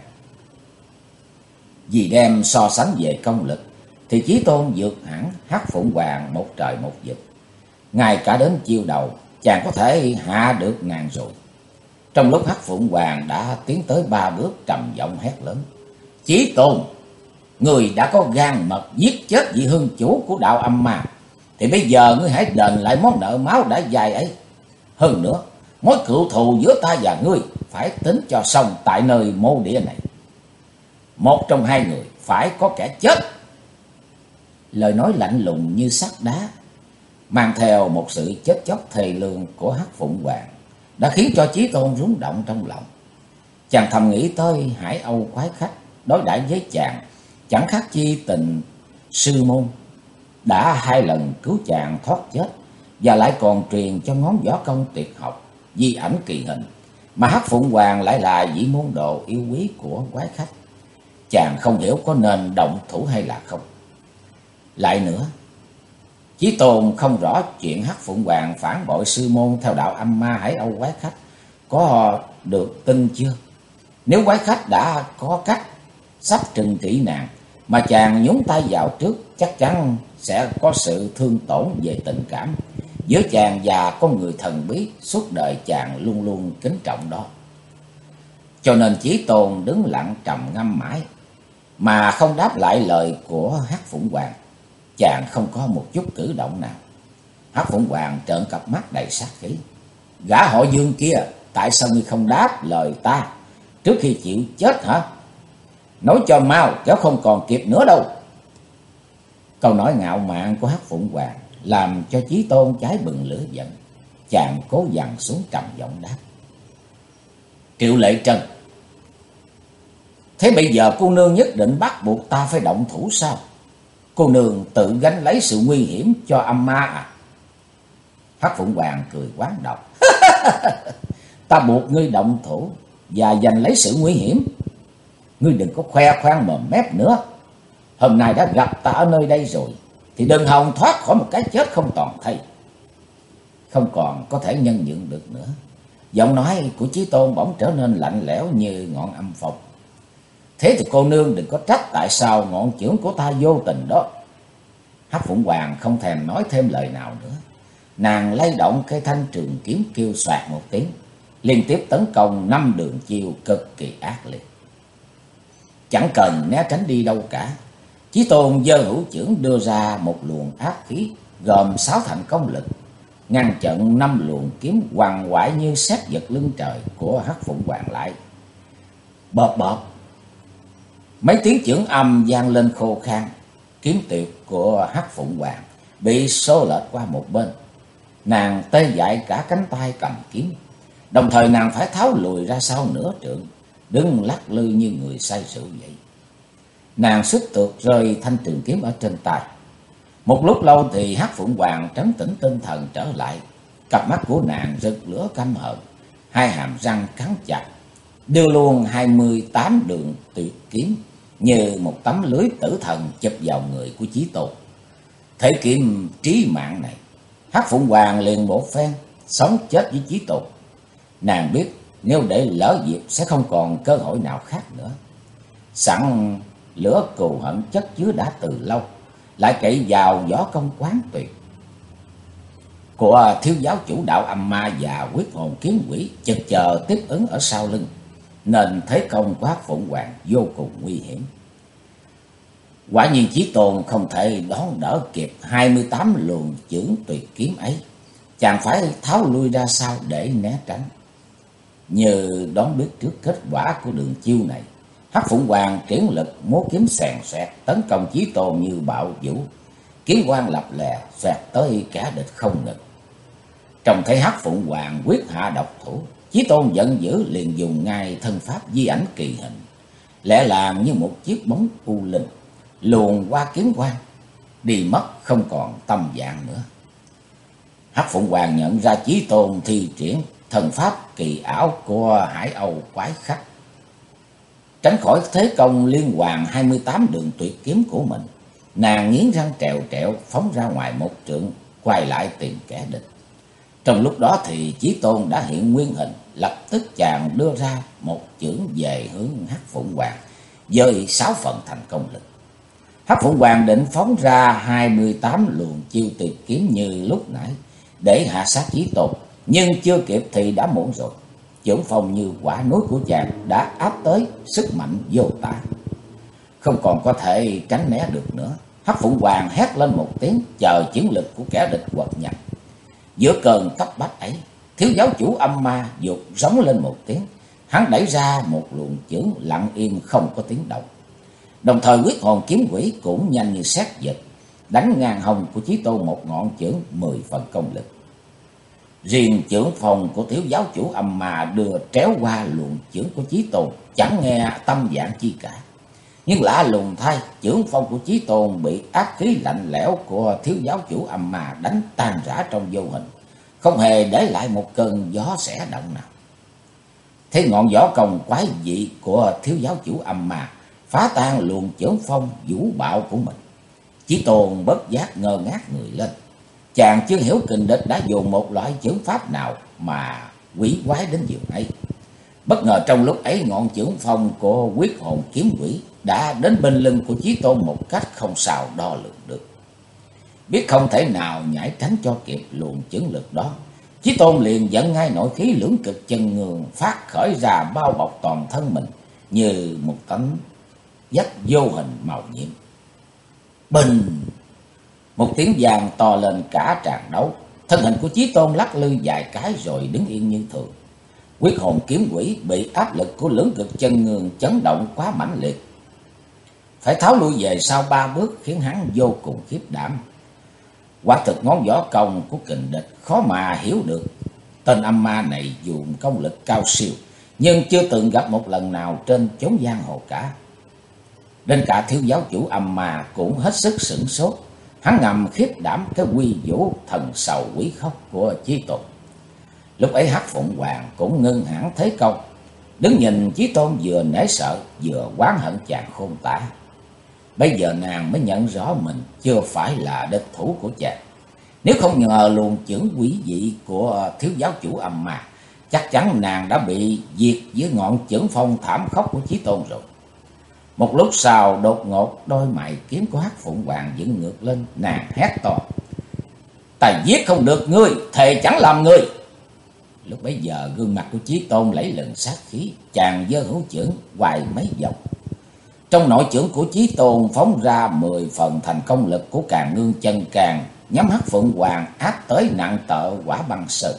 Vì đem so sánh về công lực thì Chí Tôn vượt hẳn Hắc Phụng Hoàng một trời một vực. Ngay cả đến chiêu đầu chàng có thể hạ được nàng rồi. Trong lúc Hắc Phụng Hoàng đã tiến tới 3 bước, trầm giọng hét lớn: Chí Tôn, người đã có gan mật giết chết vị hương chủ của đạo Âm Ma, thì bây giờ ngươi hãy đền lại món nợ máu đã dài ấy. Hơn nữa, mối cựu thù giữa ta và ngươi phải tính cho xong tại nơi mộ địa này. Một trong hai người phải có kẻ chết. Lời nói lạnh lùng như sắt đá, mang theo một sự chết chóc thề lương của Hắc Phụng Hoàng, đã khiến cho Chí Tôn rung động trong lòng. Chàng thầm nghĩ tới Hải Âu quái khách đối đãi với chàng chẳng khác chi tình sư môn, đã hai lần cứu chàng thoát chết, và lại còn truyền cho ngón võ công tuyệt học di ảnh kỳ hình, mà Hắc Phụng Hoàng lại là vị môn đồ yêu quý của quái khách. Chàng không hiểu có nên động thủ hay là không. Lại nữa, Chí Tôn không rõ chuyện Hắc Phụng Hoàng phản bội sư môn theo đạo âm ma Hải Âu quái khách có được tin chưa. Nếu quái khách đã có cách sắp trừng trị nàng mà chàng nhúng tay vào trước, chắc chắn sẽ có sự thương tổn về tình cảm giữa chàng và con người thần bí suốt đời chàng luôn luôn kính trọng đó. Cho nên Chí Tôn đứng lặng trầm ngâm mãi mà không đáp lại lời của Hắc Phụng Hoàng. Chàng không có một chút cử động nào. Hắc Phụng Hoàng trợn cặp mắt đầy sát khí. Gã họ Dương kia, tại sao ngươi không đáp lời ta trước khi chịu chết hả? Nói cho mau, kéo không còn kịp nữa đâu. Câu nói ngạo mạn của Hắc Phụng Hoàng làm cho Chí Tôn cháy bừng lửa giận. Chàng cố dằn xuống trầm giọng đáp. Triệu Lệ Trân, thế bây giờ cô nương nhất định bắt buộc ta phải động thủ sao? Cô nương tự gánh lấy sự nguy hiểm cho âm ma à? Hắc Phụng Hoàng cười quán độc. Ta buộc ngươi động thủ và giành lấy sự nguy hiểm. Ngươi đừng có khoe khoang mồm mép nữa. Hôm nay đã gặp ta ở nơi đây rồi, thì đừng hòng thoát khỏi một cái chết không toàn thây. Không còn có thể nhân nhượng được nữa. Giọng nói của Chí Tôn bỗng trở nên lạnh lẽo như ngọn âm phong. Thế thì cô nương đừng có trách tại sao ngọn chưởng của ta vô tình đó. Hắc Phụng Hoàng không thèm nói thêm lời nào nữa. Nàng lay động cây thanh trường kiếm kêu xoạt một tiếng, liên tiếp tấn công 5 đường chiêu cực kỳ ác liệt. Chẳng cần né tránh đi đâu cả, Chí Tôn giơ hữu chưởng đưa ra một luồng áp khí gồm 6 thành công lực, ngăn chặn 5 luồng kiếm hoàng hoại như sét giật lưng trời của Hắc Phụng Hoàng lại. Bọt bọt, mấy tiếng chưởng âm vang lên khô khan. Kiếm tuyệt của Hắc Phụng Hoàng bị xô lệch qua một bên. Nàng tê dại cả cánh tay cầm kiếm, đồng thời nàng phải tháo lùi ra sau nửa trượng, đứng lắc lư như người say rượu vậy. Nàng suýt tuột rơi thanh trường kiếm ở trên tay. Một lúc lâu thì Hắc Phụng Hoàng trấn tĩnh tinh thần trở lại. Cặp mắt của nàng rực lửa căm hờn, hai hàm răng cắn chặt, đưa luôn 28 đường tuyệt kiếm như một tấm lưới tử thần chụp vào người của Chí Tôn. Thế kiếm trí mạng này, Hắc Phụng Hoàng liền một phen sống chết với Chí Tôn. Nàng biết nếu để lỡ dịp sẽ không còn cơ hội nào khác nữa. Sẵn lửa cừu hận chất chứa đã từ lâu, lại cậy vào võ công quán tuyệt của thiếu giáo chủ đạo âm ma và quyết hồn kiếm quỷ chực chờ tiếp ứng ở sau lưng, nên thế công của Hắc Phụng Hoàng vô cùng nguy hiểm. Quả nhiên Chí Tôn không thể đón đỡ kịp 28 luồng chưởng tuyệt kiếm ấy, chàng phải tháo lui ra sau để né tránh. Như đón biết trước kết quả của đường chiêu này, Hắc Phụng Hoàng triển lực múa kiếm xèn xoẹt tấn công Chí Tôn như bạo vũ, kiếm quang lập lè xoẹt tới kẻ địch không ngừng. Trông thấy Hắc Phụng Hoàng quyết hạ độc thủ, Chí Tôn giận dữ liền dùng ngay thân pháp di ảnh kỳ hình, lẹ làng như một chiếc bóng u linh, luồn qua kiếm quang, đi mất không còn tâm dạng nữa. Hắc Phụng Hoàng nhận ra Chí Tôn thi triển thần pháp kỳ ảo của Hải Âu quái khách, tránh khỏi thế công liên hoàn 28 đường tuyệt kiếm của mình. Nàng nghiến răng trèo trẹo phóng ra ngoài một trượng, quay lại tìm kẻ địch. Trong lúc đó thì Chí Tôn đã hiện nguyên hình, lập tức chàng đưa ra một chưởng về hướng Hắc Phụng Hoàng với 6 phần thành công lực. Hắc Phụng Hoàng định phóng ra 28 luồng chiêu tuyệt kiếm như lúc nãy để hạ sát Chí Tôn, nhưng chưa kịp thì đã muộn rồi. Chưởng phong như quả núi của chàng đã áp tới sức mạnh vô tả, không còn có thể tránh né được nữa. Hắc Phụng Hoàng hét lên một tiếng, chờ chưởng lực của kẻ địch quật nhập. Giữa cơn cấp bách ấy, thiếu giáo chủ âm ma dục rống lên một tiếng, hắn đẩy ra một luồng chưởng lặng im không có tiếng động. Đồng thời huyết hồn kiếm quỷ cũng nhanh như sét giật, đánh ngang hông của Chí Tôn một ngọn chưởng 10 phần công lực. Riêng chưởng phòng của thiếu giáo chủ âm ma đưa tréo qua luồng chưởng của Chí Tôn, chẳng nghe tâm dạng chi cả. Nhưng lạ lùng thay, chưởng phong của Chí Tôn bị áp khí lạnh lẽo của thiếu giáo chủ âm ma đánh tan rã trong vô hình, không hề để lại một cơn gió xẻ động nào. Thế ngọn gió công quái dị của thiếu giáo chủ âm ma phá tan luồng chưởng phong vũ bạo của mình. Chí Tôn bất giác ngơ ngác người lên. Chàng chưa hiểu kình địch đã dùng một loại chưởng pháp nào mà quỷ quái đến giường ấy. Bất ngờ trong lúc ấy, ngọn chưởng phong của huyết hồn kiếm quỷ đã đến bên lưng của Chí Tôn một cách không sao đo lường được. Biết không thể nào nhảy tránh cho kịp luồng chưởng lực đó, Chí Tôn liền dẫn ngay nội khí lưỡng cực chân ngường phát khởi ra bao bọc toàn thân mình như một tấm vách vô hình màu nhiệm. Bình! Một tiếng vang to lên cả tràng đấu. Thân hình của Chí Tôn lắc lư vài cái rồi đứng yên như thường. Huyết hồn kiếm quỷ bị áp lực của lưỡng cực chân ngường chấn động quá mãnh liệt, phải tháo lui về sau 3 bước, khiến hắn vô cùng khiếp đảm. Quả thực ngón võ công của kình địch khó mà hiểu được. Tên âm ma này dùng công lực cao siêu, nhưng chưa từng gặp một lần nào trên chốn giang hồ cả. Đến cả thiếu giáo chủ âm ma cũng hết sức sửng sốt. Hắn ngầm khiếp đảm cái quy vũ thần sầu quý khốc của Chí Tôn. Lúc ấy Hắc Phụng Hoàng cũng ngưng hẳn thế công, đứng nhìn Chí Tôn vừa nể sợ vừa oán hận chàng khôn tả. Bây giờ nàng mới nhận rõ mình chưa phải là địch thủ của chàng. Nếu không nhờ luồng chưởng quỷ dị của thiếu giáo chủ âm ma, chắc chắn nàng đã bị diệt dưới ngọn chưởng phong thảm khốc của Chí Tôn rồi. Một lúc sau, đột ngột đôi mày kiếm của Hắc Phụng Hoàng dựng ngược lên, nàng hét to: "Ta giết không được ngươi, thề chẳng làm ngươi!" Lúc bấy giờ gương mặt của Chí Tôn lẫy lừng sát khí, chàng giơ hữu chưởng hoài mấy vòng. Trong nội chưởng của Chí Tôn phóng ra 10 phần thành công lực của Càn Ngương Chân Càn, nhắm Hắc Phụng Hoàng áp tới nặng tợ quả băng sơn.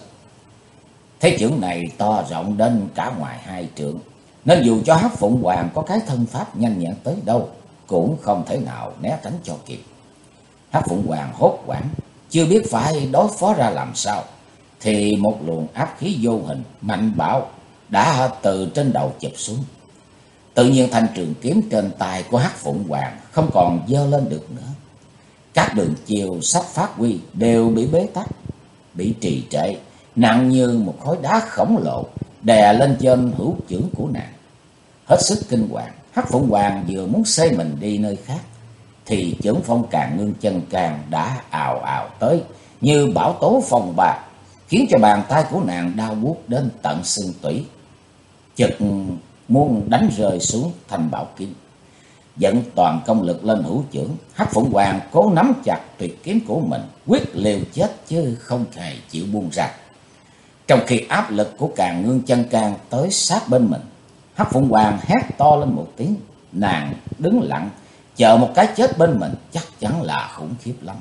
Thế chưởng này to rộng đến cả ngoài 2 trượng, nên dù cho Hắc Phụng Hoàng có cái thân pháp nhanh nhẹn tới đâu cũng không thể nào né tránh cho kịp. Hắc Phụng Hoàng hốt hoảng, chưa biết phải đối phó ra làm sao, thì một luồng áp khí vô hình mạnh bạo đã từ trên đầu chụp xuống. Tự nhiên thanh trường kiếm trên tay của Hắc Phụng Hoàng không còn giơ lên được nữa. Các đường chiều sắp phát huy đều bị bế tắc, bị trì trệ, nặng như một khối đá khổng lồ đè lên trên hữu chưởng của nàng. Hết sức kinh hoàng, Hắc Phụng Hoàng vừa muốn xê mình đi nơi khác, thì chưởng phong Càn Ngương Chân Càn đã ào ào tới như bão tố phong ba, khiến cho bàn tay của nàng đau buốt đến tận xương tủy, chực muốn đánh rơi xuống thanh bảo kiếm. Dẫn toàn công lực lên hữu chưởng, Hắc Phụng Hoàng cố nắm chặt tuyệt kiếm của mình, quyết liều chết chứ không hề chịu buông ra. Trong khi áp lực của Càn Ngương Chân Càn tới sát bên mình, Hắc Phụng Hoàng hét to lên một tiếng. Nàng đứng lặng chờ một cái chết bên mình chắc chắn là khủng khiếp lắm.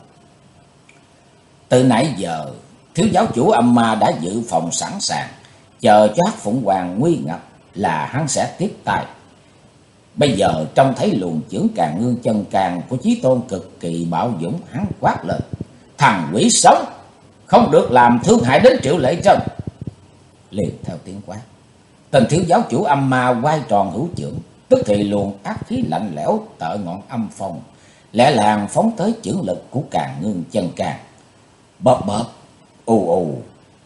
Từ nãy giờ thiếu giáo chủ âm ma đã dự phòng sẵn sàng, chờ cho Hắc Phụng Hoàng nguy ngập là hắn sẽ tiếp tay. Bây giờ trông thấy luồng chưởng Càn Ngương Chân Càn của Chí Tôn cực kỳ bạo dũng, hắn quát lên: "Thằng quỷ sống, không được làm thương hại đến Triệu Lệ Trân!" Liền theo tiếng quát, tên thiếu giáo chủ âm ma quay tròn hữu chưởng, tức thì luồng ác khí lạnh lẽo tợ ngọn âm phong lẹ làng phóng tới chưởng lực của Càn Ngương Chân Càn. Bập bập, ù ù,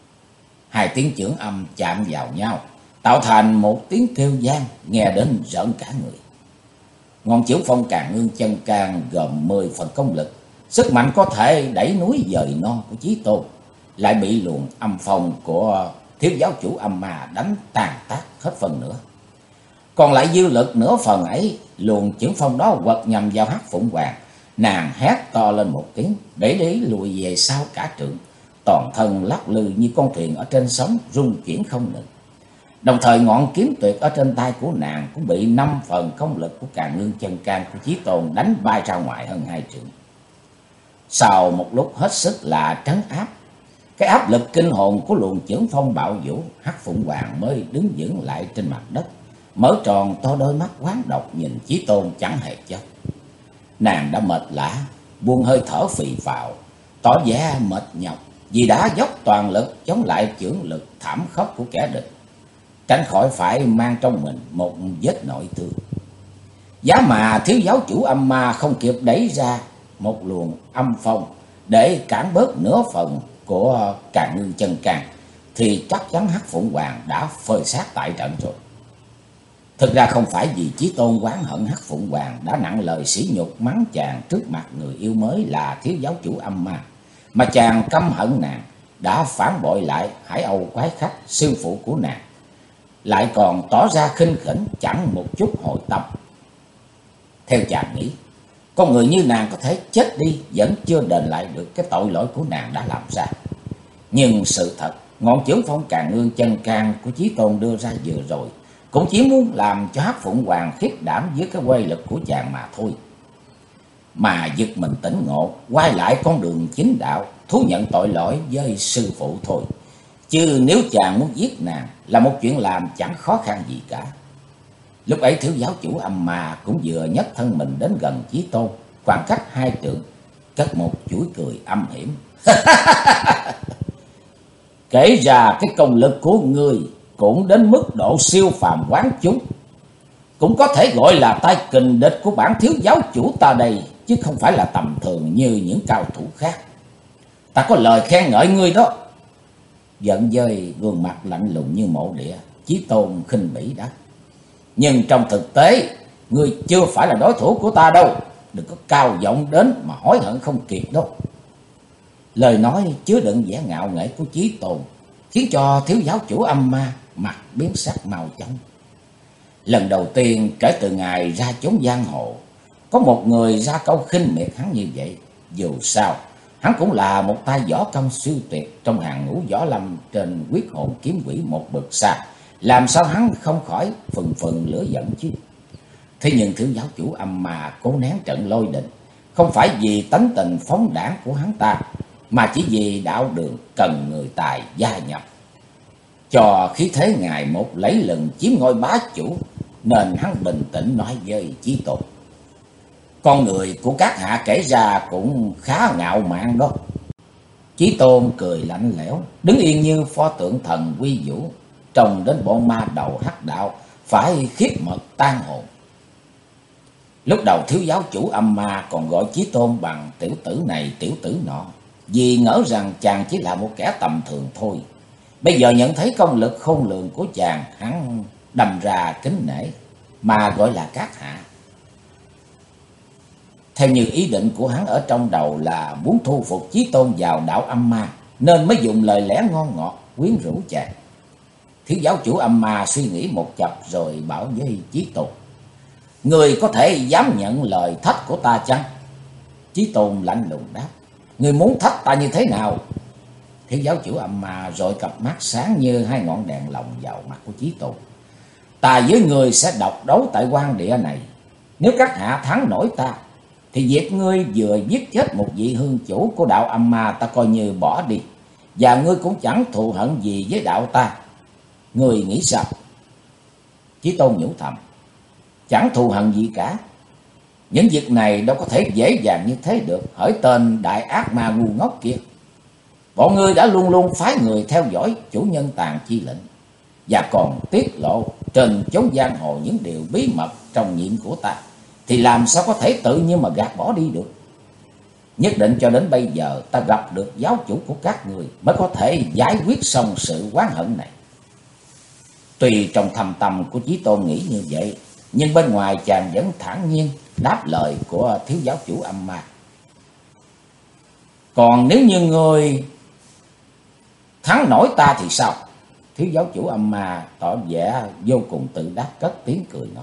2 tiếng chưởng âm chạm vào nhau, tạo thành một tiếng kêu vang nghe đến rợn cả người. Ngọn chưởng phong Càn Ngương Chân Càn gồm 10 phần công lực, sức mạnh có thể đẩy núi dời non của Chí Tôn, lại bị luồng âm phong của thiếu giáo chủ âm ma đánh tàn tác hết phần nữa. Còn lại dư lực nửa phần ấy, luồng chưởng phong đó quật nhằm vào Hắc Phụng Hoàng. Nàng hét to lên một tiếng, để ý lùi về sau cả trượng, toàn thân lắc lư như con thuyền ở trên sóng, rung chuyển không ngừng. Đồng thời ngọn kiếm tuyệt ở trên tay của nàng cũng bị 5 phần công lực của Càn Ngương Chân Càn của Chí Tôn đánh bay ra ngoài hơn 2 trượng. Sau một lúc hết sức là trấn áp, Cái áp lực kinh hồn của luồng chưởng phong bạo vũ, Hắc Phụng Hoàng mới đứng vững lại trên mặt đất, mở tròn to đôi mắt quán độc nhìn Chí Tôn chẳng hề chớp. Nàng đã mệt lả, buông hơi thở phì phào, tỏ vẻ mệt nhọc vì đã dốc toàn lực chống lại chưởng lực thảm khốc của kẻ địch, tránh khỏi phải mang trong mình một vết nội thương. Giá mà thiếu giáo chủ âm ma không kịp đẩy ra một luồng âm phong để cản bớt nửa phần của Càn Ngưng Chân Can, thì chắc chắn Hắc Phụng Hoàng đã phơi xác tại trận rồi. Thực ra không phải vì Chí Tôn oán hận Hắc Phụng Hoàng đã nặng lời sỉ nhục mắng chàng trước mặt người yêu mới là thiếu giáo chủ âm ma, mà chàng căm hận nàng đã phản bội lại Hải Âu Quái Khách sư phụ của nàng, lại còn tỏ ra khinh khỉnh chẳng một chút hồi tâm. Theo chàng nghĩ, con người như nàng có thể chết đi vẫn chưa đền lại được cái tội lỗi của nàng đã làm ra. Nhưng sự thật, ngọn chưởng phong Càn Ngưng Chân Can của Chí Tôn đưa ra vừa rồi cũng chỉ muốn làm cho Hắc Phụng Hoàng khiếp đảm với cái quay lực của chàng mà thôi. Mà giật mình tỉnh ngộ, quay lại con đường chính đạo, thú nhận tội lỗi với sư phụ thôi. Chứ nếu chàng muốn giết nàng là một chuyện làm chẳng khó khăn gì cả. Lúc ấy thiếu giáo chủ âm ma cũng vừa nhấc thân mình đến gần Chí Tôn, khoảng cách 2 trượng, cất một chuỗi cười âm hiểm. Kể ra cái công lực của ngươi cũng đến mức độ siêu phàm quán chúng, cũng có thể gọi là tay kình địch của bản thiếu giáo chủ ta đây, chứ không phải là tầm thường như những cao thủ khác. Ta có lời khen ngợi ngươi đó. Giận dơi gương mặt lạnh lùng như mộ địa, Chí Tôn khinh bỉ đáp: nhưng trong thực tế, ngươi chưa phải là đối thủ của ta đâu. Đừng có cao giọng đến mà hối hận không kịp đâu. Lời nói chứa đựng vẻ ngạo nghễ của Chí Tôn khiến cho thiếu giáo chủ âm ma mặt biến sắc mau chóng. Lần đầu tiên kể từ ngày ra chốn giang hồ, có một người ra câu khinh miệt hắn như vậy. Dù sao, hắn cũng là một tay võ công siêu tuyệt trong hàng ngũ võ lâm trên Quyết Hồn Kiếm Quỷ một bậc xa. Làm sao hắn không khỏi phừng phừng lửa giận chứ? Thế nhưng thiếu giáo chủ âm ma cố nén trận lôi đình, không phải vì tánh tình phóng đãng của hắn ta, mà chỉ vì đạo đường cần người tài gia nhập, cho khí thế ngày một lấy lừng chiếm ngôi bá chủ, nên hắn bình tĩnh nói với Chí Tôn: con người của các hạ kể ra cũng khá ngạo mạn đó. Chí Tôn cười lạnh lẽo, đứng yên như pho tượng thần quy vũ, trông đến bọn ma đầu hắc đạo phải khiếp mật tan hồn. Lúc đầu thiếu giáo chủ âm ma còn gọi Chí Tôn bằng tiểu tử này tiểu tử nọ, vì ngỡ rằng chàng chỉ là một kẻ tầm thường thôi. Bây giờ nhận thấy công lực khôn lường của chàng, hắn đâm ra kính nể mà gọi là các hạ. Theo như ý định của hắn ở trong đầu là muốn thu phục Chí Tôn vào đạo âm ma, nên mới dùng lời lẽ ngon ngọt quyến rũ chàng. Thiếu giáo chủ âm ma suy nghĩ một chập rồi bảo với Chí Tôn: người có thể dám nhận lời thách của ta chăng? Chí Tôn lạnh lùng đáp: người muốn thách ta như thế nào? Thiếu giáo chủ âm ma rồi cặp mắt sáng như hai ngọn đèn lồng vào mặt của Chí Tôn: ta với người sẽ độc đấu tại quan địa này. Nếu các hạ thắng nổi ta, thì việc ngươi vừa giết chết một vị hương chủ của đạo âm ma ta coi như bỏ đi, và ngươi cũng chẳng thù hận gì với đạo ta. Ngươi nghĩ sao? Chí Tôn nhủ thầm: chẳng thù hận gì cả. Những việc này đâu có thể dễ dàng như thế được, hỡi tên đại ác ma ngu ngốc kia. Bọn ngươi đã luôn luôn phái người theo dõi chủ nhân Tàn Chi lệnh, và còn tiết lộ trên chốn giang hồ những điều bí mật trong nhiệm của ta, thì làm sao có thể tự nhiên mà gạt bỏ đi được. Nhất định cho đến bây giờ ta gặp được giáo chủ của các người mới có thể giải quyết xong sự oán hận này. Tuy trong thâm tâm của Chí Tôn nghĩ như vậy, nhưng bên ngoài chàng vẫn thản nhiên đáp lời của thiếu giáo chủ âm ma: còn nếu như người thắng nổi ta thì sao? Thiếu giáo chủ âm ma tỏ vẻ vô cùng tự đắc, cất tiếng cười nói: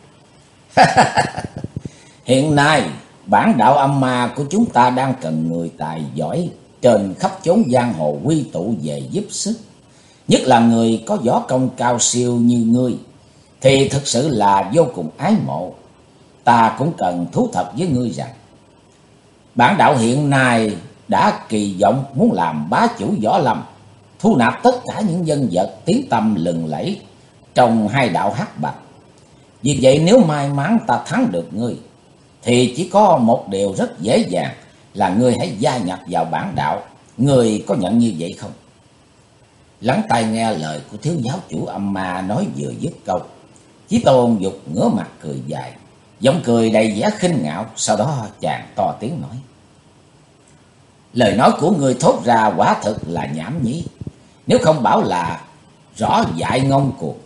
hiện nay bản đạo âm ma của chúng ta đang cần người tài giỏi trên khắp chốn giang hồ quy tụ về giúp sức. Nhất là người có võ công cao siêu như ngươi thì thực sự là vô cùng ái mộ. Ta cũng cần thú thật với ngươi rằng bản đạo hiện nay đã kỳ vọng muốn làm bá chủ võ lâm, thu nạp tất cả những nhân vật tiếng tăm lừng lẫy trong hai đạo hắc bạch. Vì vậy nếu may mắn ta thắng được ngươi, thì chỉ có một điều rất dễ dàng là ngươi hãy gia nhập vào bản đạo. Ngươi có nhận như vậy không? Lắng tai nghe lời của thiếu giáo chủ Âm Ma nói vừa dứt câu, Chí Tôn dục ngửa mặt cười dài, giọng cười đầy vẻ khinh ngạo. Sau đó chàng to tiếng nói: lời nói của ngươi thốt ra quả thực là nhảm nhí, nếu không bảo là rõ dại ngông cuồng.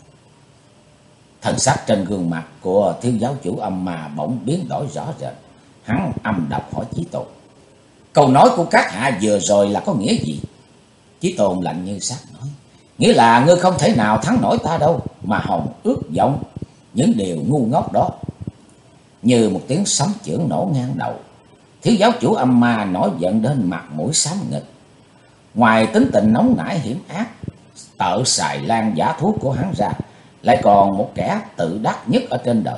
Thần sắc trên gương mặt của thiếu giáo chủ Âm Ma bỗng biến đổi rõ rệt. Hắn âm độc hỏi Chí Tôn: câu nói của các hạ vừa rồi là có nghĩa gì? Chí Tôn lạnh như sắt nói: nghĩa là ngươi không thể nào thắng nổi ta đâu, mà hòng ước vọng những điều ngu ngốc đó. Như một tiếng sấm chưởng nổ ngang đầu, thiếu giáo chủ Âm Ma nổi giận đến mặt mũi xám nghịch. Ngoài tính tình nóng nảy hiểm ác, tợ xài lan giả thú của hắn ra, lại còn một kẻ tự đắc nhất ở trên đời.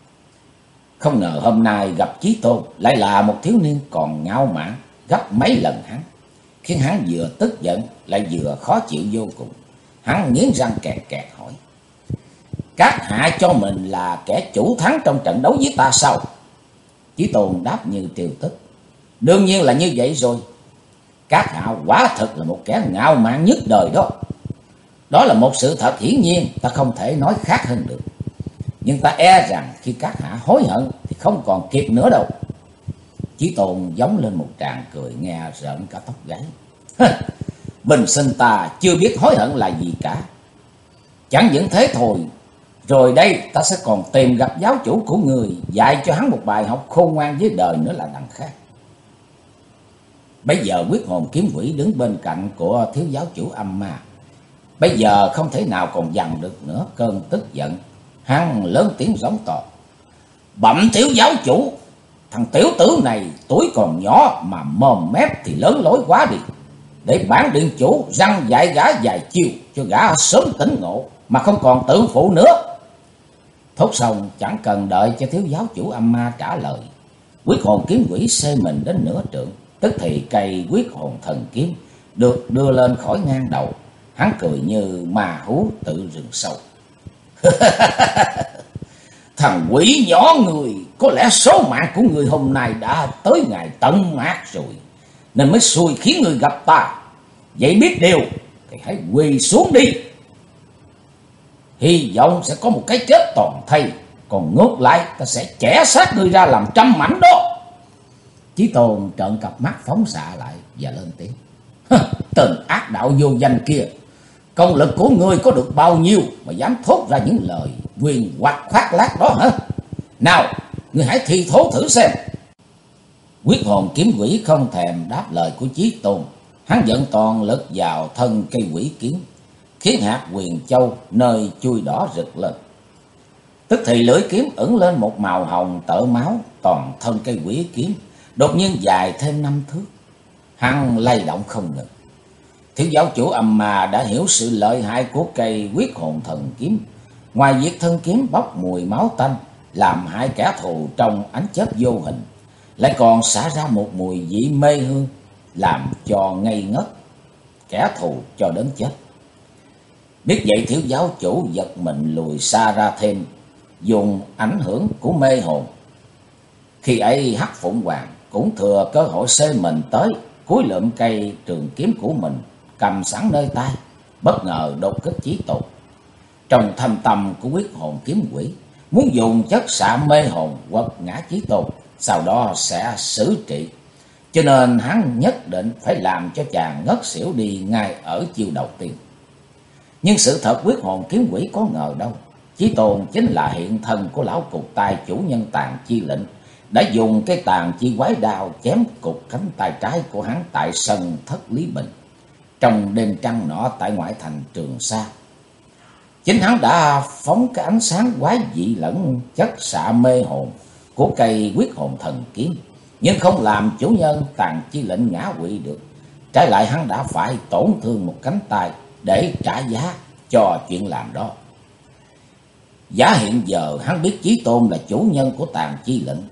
Không ngờ hôm nay gặp Chí Tôn lại là một thiếu niên còn ngạo mạn gấp mấy lần hắn, khiến hắn vừa tức giận lại vừa khó chịu vô cùng. Hắn nghiến răng kẹt kẹt hỏi: các hạ cho mình là kẻ chủ thắng trong trận đấu với ta sao? Chí Tôn đáp như triều tức: đương nhiên là như vậy rồi. Các hạ quả thật là một kẻ ngạo mạn nhất đời đó. Đó là một sự thật hiển nhiên, ta không thể nói khác hơn được. Nhưng ta e rằng khi các hạ hối hận thì không còn kịp nữa đâu. Chí Tôn giống lên một tràng cười nghe rợn cả tóc gáy. Bình sinh ta chưa biết hối hận là gì cả. Chẳng những thế thôi, rồi đây ta sẽ còn tìm gặp giáo chủ của người, dạy cho hắn một bài học khôn ngoan với đời nữa là đằng khác. Bây giờ Quyết Hồn Kiếm Quỷ đứng bên cạnh của thiếu giáo chủ Âm Ma, bây giờ không thể nào còn dằn được nữa cơn tức giận. Hắn lớn tiếng giống to: bẩm thiếu giáo chủ, thằng tiểu tử này tuổi còn nhỏ mà mồm mép thì lớn lối quá đi. Để bản điện chủ răng dạy gã vài chiêu cho gã sớm tỉnh ngộ, mà không còn tự phụ nữa. Thốt xong chẳng cần đợi cho thiếu giáo chủ Âm Ma trả lời, Quyết Hồn Kiếm Quỷ xê mình đến nửa trượng. Tức thì cây Quyết Hồn Thần Kiếm được đưa lên khỏi ngang đầu. Hắn cười như ma hú tự rừng sâu. Thằng quỷ nhỏ người, có lẽ số mạng của người hôm nay đã tới ngày tận mát rồi, nên mới xui khiến người gặp ta. Vậy biết điều thì hãy quỳ xuống đi. Hy vọng sẽ có một cái chết toàn thây, còn ngược lại ta sẽ chẻ xác ngươi ra làm trăm mảnh đó. Chí Tôn trợn cặp mắt phóng xạ lại và lên tiếng: tên ác đạo vô danh kia, công lực của ngươi có được bao nhiêu mà dám thốt ra những lời quyền hoặc khoác lác đó hả? Nào, ngươi hãy thi thố thử xem. Quyết Hồn Kiếm Quỷ không thèm đáp lời của Chí Tôn. Hắn dẫn toàn lực vào thân cây quỷ kiếm, khiến hạt huyền châu nơi chui đỏ rực lên. Tức thì lưỡi kiếm ửng lên một màu hồng tợ máu. Toàn thân cây quỷ kiếm đột nhiên dài thêm 5 thước. Hắn lay động không ngừng. Thiếu giáo chủ Âm Ma đã hiểu sự lợi hại của cây Quyết Hồn Thần Kiếm. Ngoài việc thân kiếm bốc mùi máu tanh làm hại kẻ thù trong ánh chớp vô hình, lại còn xả ra một mùi vị mê hương, làm cho ngây ngất kẻ thù cho đến chết. Biết vậy thiếu giáo chủ giật mình lùi xa ra thêm, dùng ảnh hưởng của mê hồn. Khi ấy Hắc Phụng Hoàng cũng thừa cơ hội xê mình tới, cúi lượm cây trường kiếm của mình cầm sẵn nơi tay, bất ngờ đột kích Chí Tôn. Trong thâm tâm của Quyết Hồn Kiếm Quỷ muốn dùng chất xạ mê hồn quật ngã Chí Tôn, sau đó sẽ xử trị, cho nên hắn nhất định phải làm cho chàng ngất xỉu đi ngay ở chiêu đầu tiên. Nhưng sự thật Quyết Hồn Kiếm Quỷ có ngờ đâu, Chí Tôn chính là hiện thân của lão cục tài chủ nhân Tàn Chi Lệnh, đã dùng cái Tàn Chi Quái Đao chém cục cánh tay trái của hắn tại sân Thất Lý Bình trong đêm trăng nọ tại ngoại thành Trường Sa. Chính hắn đã phóng cái ánh sáng quái dị lẫn chất xạ mê hồn của cây Quyết Hồn Thần Kiếm, nhưng không làm chủ nhân Tàn Chi Lệnh ngã quỵ được. Trái lại hắn đã phải tổn thương một cánh tay để trả giá cho chuyện làm đó. Giả hiện giờ hắn biết Chí Tôn là chủ nhân của Tàn Chi Lệnh,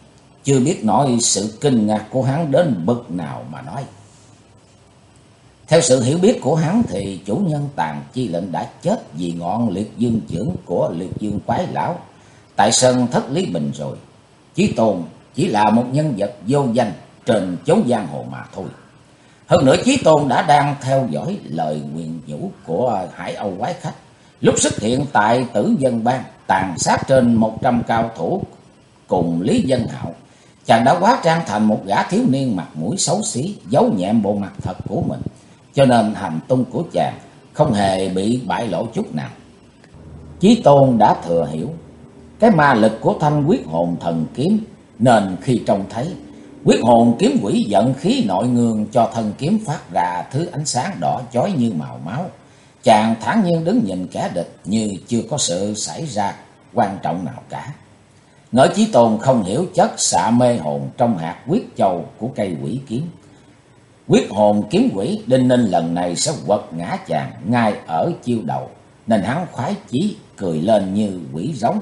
chưa biết nói sự kinh ngạc của hắn đến bậc nào mà nói. Theo sự hiểu biết của hắn thì chủ nhân Tàn Chi Lệnh đã chết vì ngọn liệt dương chưởng của liệt dương quái lão tại sân Thất Lý Bình rồi. Chí Tôn chỉ là một nhân vật vô danh trên chốn giang hồ mà thôi. Hơn nữa Chí Tôn đã đang theo dõi lời nguyền nhủ của Hải Âu quái khách lúc xuất hiện tại Tử Dân Bang, tàn sát trên 100 cao thủ cùng Lý Dân Hạo. Chàng đã hóa trang thành một gã thiếu niên mặt mũi xấu xí, giấu nhẹm bộ mặt thật của mình, cho nên hành tung của chàng không hề bị bại lộ chút nào. Chí Tôn đã thừa hiểu cái ma lực của thanh quyết hồn thần kiếm, nên khi trông thấy quyết hồn kiếm quỷ giận khí nội ngương cho thân kiếm phát ra thứ ánh sáng đỏ chói như màu máu, chàng thản nhiên đứng nhìn kẻ địch như chưa có sự xảy ra quan trọng nào cả. Ngỡ Chí Tôn không hiểu chất xạ mê hồn trong hạt quyết châu của cây quỷ kiếm. Quyết hồn kiếm quỷ đinh ninh lần này sẽ quật ngã chàng ngay ở chiêu đầu, nên hắn khoái chí cười lên như quỷ rống.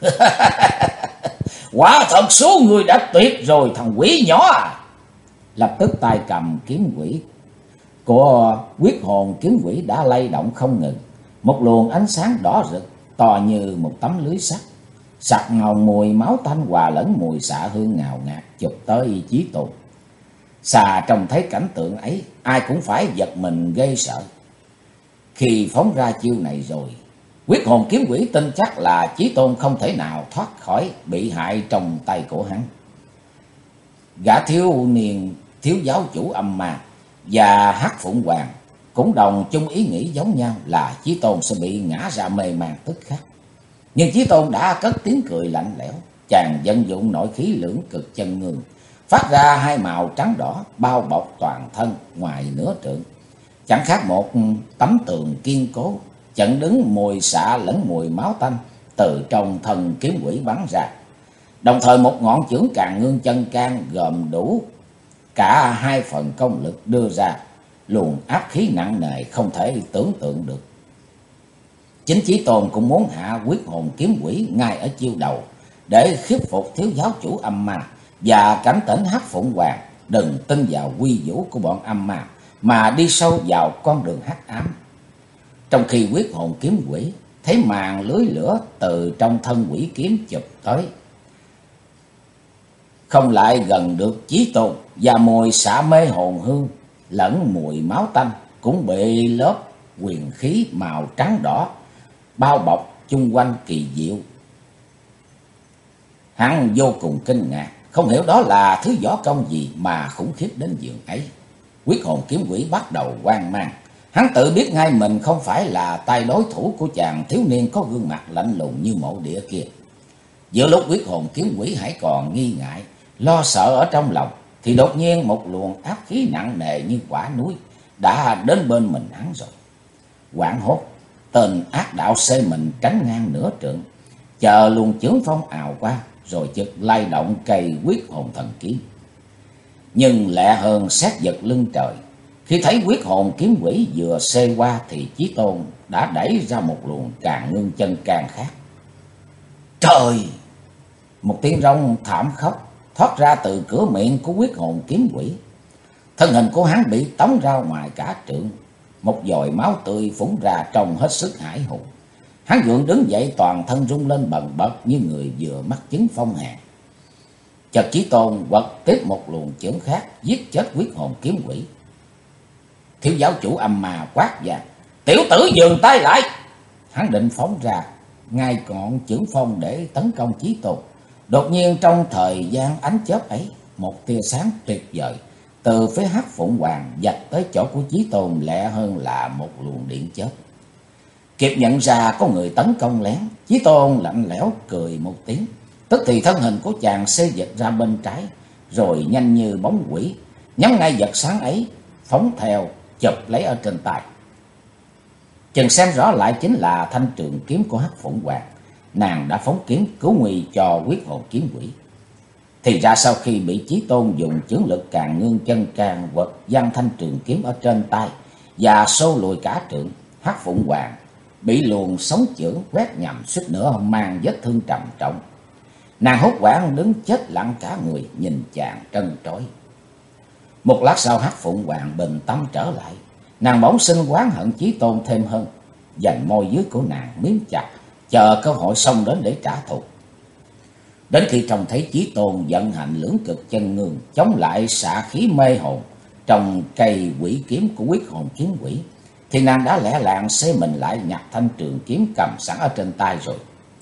Quả thật số người đã tuyệt rồi thằng quỷ nhỏ à. Lập tức tay cầm kiếm quỷ của quyết hồn kiếm quỷ đã lay động không ngừng. Một luồng ánh sáng đỏ rực to như một tấm lưới sắt, sặc ngầu mùi máu tanh hòa lẫn mùi xạ hương ngào ngạt chụp tới Chí Tôn. Xà trông thấy cảnh tượng ấy, ai cũng phải giật mình gây sợ. Khi phóng ra chiêu này rồi, quyết hồn kiếm quỷ tin chắc là Chí Tôn không thể nào thoát khỏi bị hại trong tay của hắn. Gã thiếu niên thiếu giáo chủ âm ma và Hắc Phụng Hoàng cũng đồng chung ý nghĩ giống nhau là Chí Tôn sẽ bị ngã ra mê man tức khắc. Nhưng Chí Tôn đã cất tiếng cười lạnh lẽo, chàng vận dụng nội khí lưỡng cực chân ngương, phát ra hai màu trắng đỏ bao bọc toàn thân ngoài nửa trượng, chẳng khác một tấm tường kiên cố, chặn đứng mùi xạ lẫn mùi máu tanh từ trong thân kiếm quỷ bắn ra. Đồng thời một ngọn chưởng Càn Ngương Chân Can gồm đủ cả hai phần công lực đưa ra luồng áp khí nặng nề không thể tưởng tượng được. Chính Chí Tôn cũng muốn hạ quyết hồn kiếm quỷ ngay ở chiêu đầu để khiếp phục thiếu giáo chủ âm ma và cảnh tỉnh Hắc Phụng Hoàng đừng tin vào quy vũ của bọn âm ma mà đi sâu vào con đường hắc ám. Trong khi quyết hồn kiếm quỷ thấy màn lưới lửa từ trong thân quỷ kiếm chụp tới, không lại gần được Chí Tôn, và mùi xạ mê hồn hương lẫn mùi máu tanh cũng bị lớp huyền khí màu trắng đỏ bao bọc chung quanh kỳ diệu. Hắn vô cùng kinh ngạc, không hiểu đó là thứ võ công gì mà khủng khiếp đến giường ấy. Quyết hồn kiếm quỷ bắt đầu hoang mang. Hắn tự biết ngay mình không phải là tay đối thủ của chàng thiếu niên có gương mặt lạnh lùng như mộ địa kia. Giữa lúc quyết hồn kiếm quỷ hãy còn nghi ngại, lo sợ ở trong lòng, thì đột nhiên một luồng áp khí nặng nề như quả núi đã đến bên mình hắn rồi. Hoảng hốt, tên ác đạo xê mình tránh ngang nửa trượng, chờ luồng chưởng phong ào qua, rồi chợt lay động cây quyết hồn thần kiếm. Nhưng lẹ hơn sét giật lưng trời, khi thấy quyết hồn kiếm quỷ vừa xê qua thì Chí Tôn đã đẩy ra một luồng Càn Ngương Chân Can khác. Trời! Một tiếng rống thảm khốc thoát ra từ cửa miệng của quyết hồn kiếm quỷ. Thân hình của hắn bị tống ra ngoài cả trượng, một dòi máu tươi phúng ra trông hết sức hãi hùng. Hắn gượng đứng dậy, toàn thân rung lên bần bật như người vừa mắc chứng phong hàn. Chợt Chí Tôn quật tiếp một luồng chưởng khác giết chết quyết hồn kiếm quỷ. Thiếu giáo chủ âm ma quát vang: "Tiểu tử dừng tay lại!" Hắn định phóng ra ngay ngọn chưởng phong để tấn công Chí Tôn. Đột nhiên trong thời gian ánh chớp ấy, một tia sáng tuyệt vời từ phía Hắc Phụng Hoàng vạch tới chỗ của Chí Tôn lẹ hơn là một luồng điện chớp. Kịp nhận ra có người tấn công lén, Chí Tôn lạnh lẽo cười một tiếng, tức thì thân hình của chàng xê dịch ra bên trái, rồi nhanh như bóng quỷ nhắm ngay vật sáng ấy phóng theo, chụp lấy ở trên tay. Chừng xem rõ lại chính là thanh trường kiếm của Hắc Phụng Hoàng. Nàng đã phóng kiếm cứu nguy cho quyết hồn kiếm quỷ. Thì ra sau khi bị Chí Tôn dùng chưởng lực Càn Ngương Chân Can quật văng thanh trường kiếm ở trên tay và xô lùi cả trượng, Hắc Phụng Hoàng bị luồng sóng chưởng quét nhầm suýt nữa mang vết thương trầm trọng. Nàng hốt hoảng đứng chết lặng cả người, nhìn chàng trân trối. Một lát sau Hắc Phụng Hoàng bình tâm trở lại. Nàng bỗng sinh oán hận Chí Tôn thêm hơn. Dành môi dưới của nàng miếm chặt, chờ cơ hội xông đến để trả thù. Đến khi trông thấy Chí Tôn vận hành lưỡng cực chân ngương, chống lại xạ khí mê hồn trong cây quỷ kiếm của Quyết Hồn Kiếm Quỷ, thì nàng đã lẻ làng xê mình lại, nhặt thanh trường kiếm cầm sẵn ở trên tay rồi.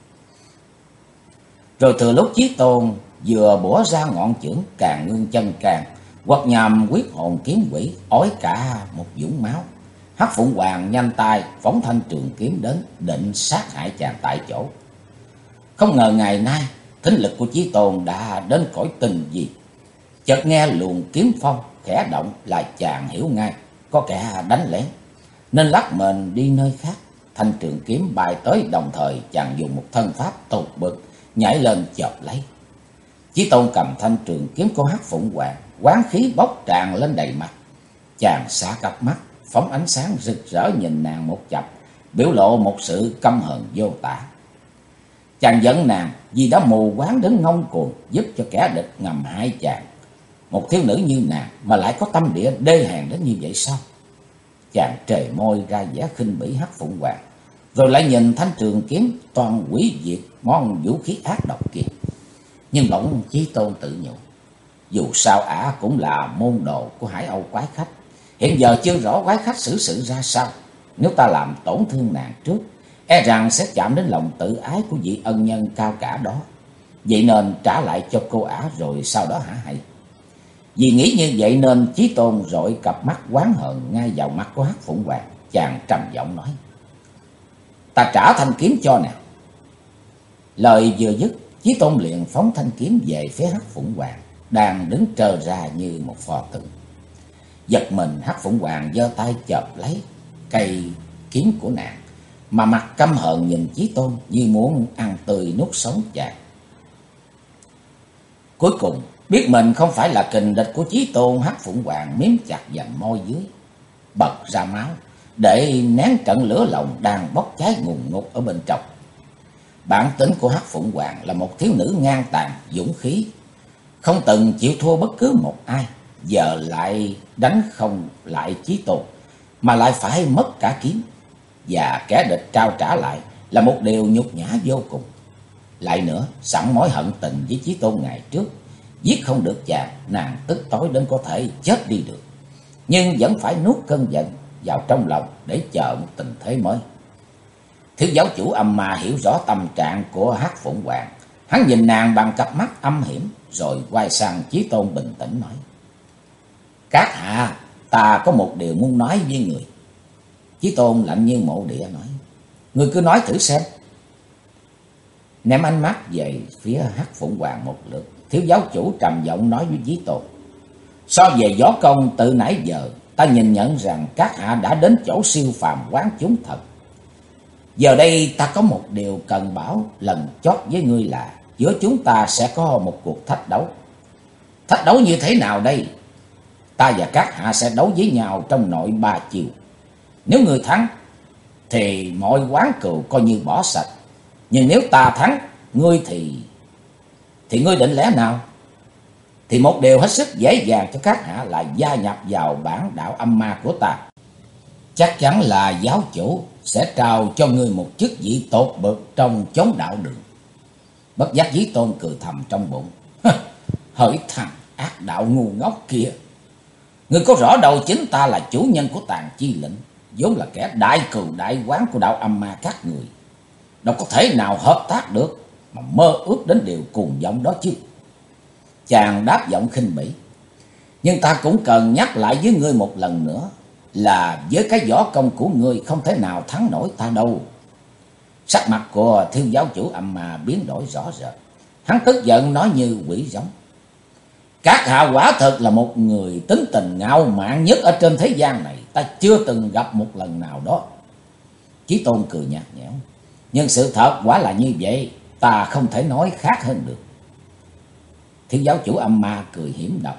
Rồi từ lúc Chí Tôn vừa bủa ra ngọn chưởng càng ngưng chân càng, quật nhằm Quyết Hồn Kiếm Quỷ, ói cả một vũng máu. Hắc Phụng Hoàng nhanh tay phóng thanh trường kiếm đến, định sát hại chàng tại chỗ. Không ngờ ngày nay thính lực của Chí Tôn đã đến cõi tình gì. Chợt nghe luồng kiếm phong khẽ động là chàng hiểu ngay có kẻ đánh lén, nên lắc mình đi nơi khác. Thanh trường kiếm bay tới, đồng thời chàng dùng một thân pháp tột bực nhảy lên chộp lấy. Chí Tôn cầm thanh trường kiếm của Hắc Phụng Hoàng, oán khí bốc tràn lên đầy mặt. Chàng xả cặp mắt phóng ánh sáng rực rỡ nhìn nàng một chập, biểu lộ một sự căm hờn vô tả. Chàng giận nàng vì đã mù quáng đến ngông cuồng, giúp cho kẻ địch ngầm hại chàng. Một thiếu nữ như nàng mà lại có tâm địa đê hèn đến như vậy sao? Chàng trề môi ra vẻ khinh bỉ Hắc Phụng Hoàng, rồi lại nhìn thanh trường kiếm toàn hủy diệt món vũ khí ác độc kia. Nhưng bỗng Chí Tôn tự nhủ, dù sao ả cũng là môn đồ của Hải Âu quái khách, hiện giờ chưa rõ quái khách xử sự ra sao. Nếu ta làm tổn thương nàng trước, e rằng sẽ chạm đến lòng tự ái của vị ân nhân cao cả đó. Vậy nên trả lại cho cô ả rồi sau đó hả hay? Vì nghĩ như vậy nên Chí Tôn rọi cặp mắt oán hận ngay vào mắt của Hắc Phụng Hoàng. Chàng trầm giọng nói, ta trả thanh kiếm cho nào. Lời vừa dứt, Chí Tôn liền phóng thanh kiếm về phía Hắc Phụng Hoàng đang đứng trơ ra như một pho tượng. Giật mình, Hắc Phụng Hoàng giơ tay chộp lấy cây kiếm của nàng, mà mặt căm hờn nhìn Chí Tôn như muốn ăn tươi nuốt sống chàng. Cuối cùng biết mình không phải là kình địch của Chí Tôn, Hắc Phụng Hoàng miếm chặt vành môi dưới, bật ra máu để nén trận lửa lòng đang bốc cháy ngùn ngụt ở bên trong. Bản tính của Hắc Phụng Hoàng là một thiếu nữ ngang tàn, dũng khí, không từng chịu thua bất cứ một ai. Giờ lại đánh không lại Chí Tôn, mà lại phải mất cả kiếm, và kẻ địch trao trả lại là một điều nhục nhã vô cùng. Lại nữa, sẵn mối hận tình với Chí Tôn ngày trước, giết không được chàng, nàng tức tối đến có thể chết đi được, nhưng vẫn phải nuốt cơn giận vào trong lòng để chờ một tình thế mới. Thiếu giáo chủ Âm Ma hiểu rõ tâm trạng của Hắc Phụng Hoàng. Hắn nhìn nàng bằng cặp mắt âm hiểm, rồi quay sang Chí Tôn bình tĩnh nói, các hạ, ta có một điều muốn nói với người. Chí Tôn lạnh như mộ địa nói, người cứ nói thử xem. Ném ánh mắt về phía Hắc Phụng Hoàng một lượt, thiếu giáo chủ trầm giọng nói với Chí Tôn, so về võ công từ nãy giờ, ta nhìn nhận rằng các hạ đã đến chỗ siêu phàm quán chúng thật. Giờ đây ta có một điều cần bảo lần chót với ngươi là giữa chúng ta sẽ có một cuộc thách đấu. Thách đấu như thế nào đây? Ta và các hạ sẽ đấu với nhau trong nội 3 chiều. Nếu ngươi thắng thì mọi oán cừu coi như bỏ sạch. Nhưng nếu ta thắng ngươi thì ngươi định lẽ nào? Thì một điều hết sức dễ dàng cho các hạ là gia nhập vào bản đạo âm ma của ta. Chắc chắn là giáo chủ sẽ trao cho ngươi một chức vị tột bậc trong chốn đạo đường. Bất giác Chí Tôn cười thầm trong bụng, hỡi thằng ác đạo ngu ngốc kia, ngươi có rõ đâu chính ta là chủ nhân của Tàn Chi Lĩnh, vốn là kẻ đại cừu đại quán của đạo âm ma các người, đâu có thể nào hợp tác được mà mơ ước đến điều cuồng vọng đó chứ. Chàng đáp giọng khinh bỉ, nhưng ta cũng cần nhắc lại với ngươi một lần nữa là với cái võ công của ngươi không thể nào thắng nổi ta đâu. Sắc mặt của thiếu giáo chủ Âm Ma biến đổi rõ rệt. Hắn tức giận nói như quỷ giống, các hạ quả thật là một người tính tình ngạo mạn nhất ở trên thế gian này, ta chưa từng gặp một lần nào đó. Chí Tôn cười nhạt nhẽo, nhưng sự thật quả là như vậy, ta không thể nói khác hơn được. Thiếu giáo chủ Âm Ma cười hiểm độc,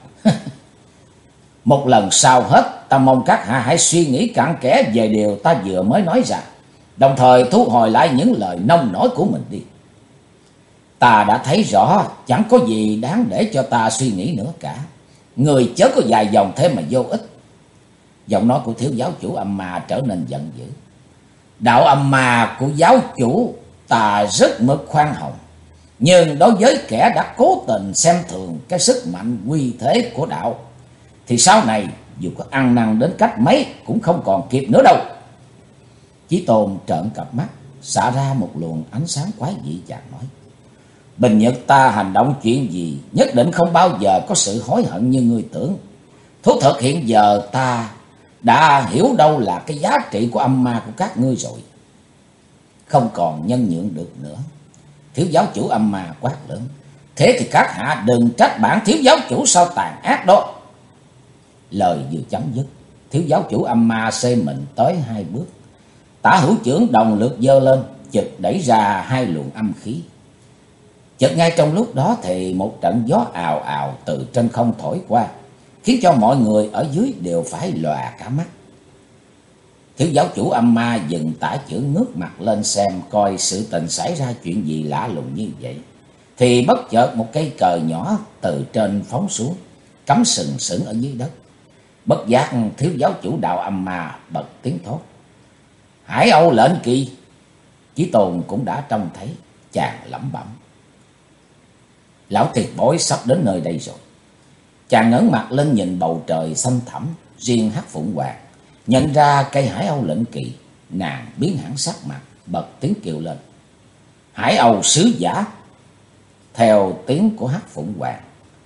một lần sau hết, ta mong các hạ hãy suy nghĩ cặn kẽ về điều ta vừa mới nói ra, đồng thời thu hồi lại những lời nông nổi của mình đi. Ta đã thấy rõ chẳng có gì đáng để cho ta suy nghĩ nữa cả. Người chớ có dài dòng thế mà vô ích. Giọng nói của thiếu giáo chủ âm ma trở nên giận dữ. Đạo âm ma của giáo chủ ta rất mực khoan hồng. Nhưng đối với kẻ đã cố tình xem thường cái sức mạnh uy thế của đạo, thì sau này dù có ăn năn đến cách mấy cũng không còn kịp nữa đâu. Chí Tôn trợn cặp mắt, xả ra một luồng ánh sáng quái dị, chàng nói: Bình Nhật ta hành động chuyện gì nhất định không bao giờ có sự hối hận như ngươi tưởng. Thú thật hiện giờ ta đã hiểu đâu là cái giá trị của âm ma của các ngươi rồi. Không còn nhân nhượng được nữa. Thiếu giáo chủ âm ma quát lớn: Thế thì các hạ đừng trách bản thiếu giáo chủ sao tàn ác đó. Lời vừa chấm dứt, thiếu giáo chủ âm ma xê mình tới 2 bước. Tả hữu chưởng đồng lượt giơ lên, chợt đẩy ra 2 luồng âm khí. Chợt ngay trong lúc đó thì một trận gió ào ào từ trên không thổi qua, khiến cho mọi người ở dưới đều phải lòa cả mắt. Thiếu giáo chủ âm ma dừng tả chưởng, ngước mặt lên xem coi sự tình xảy ra chuyện gì lạ lùng như vậy. Thì bất chợt một cây cờ nhỏ từ trên phóng xuống, cắm sừng sững ở dưới đất. Bất giác thiếu giáo chủ đạo âm ma bật tiếng thốt: Hải Âu lệnh kỳ! Chí Tôn cũng đã trông thấy, chàng lẩm bẩm: Lão tiền bối sắp đến nơi đây rồi. Chàng ngẩng mặt lên nhìn bầu trời xanh thẳm. Riêng Hắc Phụng Hoàng nhận ra cây Hải Âu lệnh kỳ, nàng biến hẳn sắc mặt, bật tiếng kêu lên: Hải Âu sứ giả! Theo tiếng của Hắc Phụng Hoàng,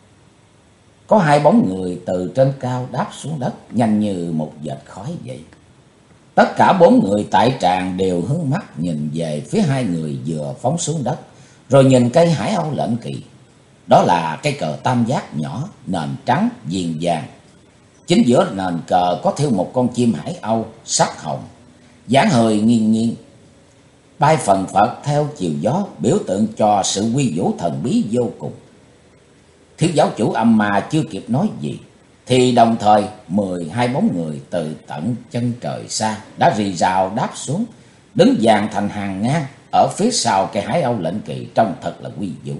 có 2 bóng người từ trên cao đáp xuống đất, nhanh như một vệt khói vậy. Tất cả 4 người tại tràng đều hướng mắt nhìn về phía 2 người vừa phóng xuống đất, rồi nhìn cây Hải Âu lệnh kỳ. Đó là cây cờ tam giác nhỏ, nền trắng viền vàng. Chính giữa nền cờ có thêu một con chim Hải Âu sắc hồng, dáng hơi nghiêng nghiêng, bay phần phật theo chiều gió, biểu tượng cho sự quy vũ thần bí vô cùng. Thiếu giáo chủ âm ma chưa kịp nói gì, thì đồng thời 12 bóng người từ tận chân trời xa đã rì rào đáp xuống, đứng dàn thành hàng ngang ở phía sau cây Hải Âu lệnh kỳ, trông thật là quy vũ.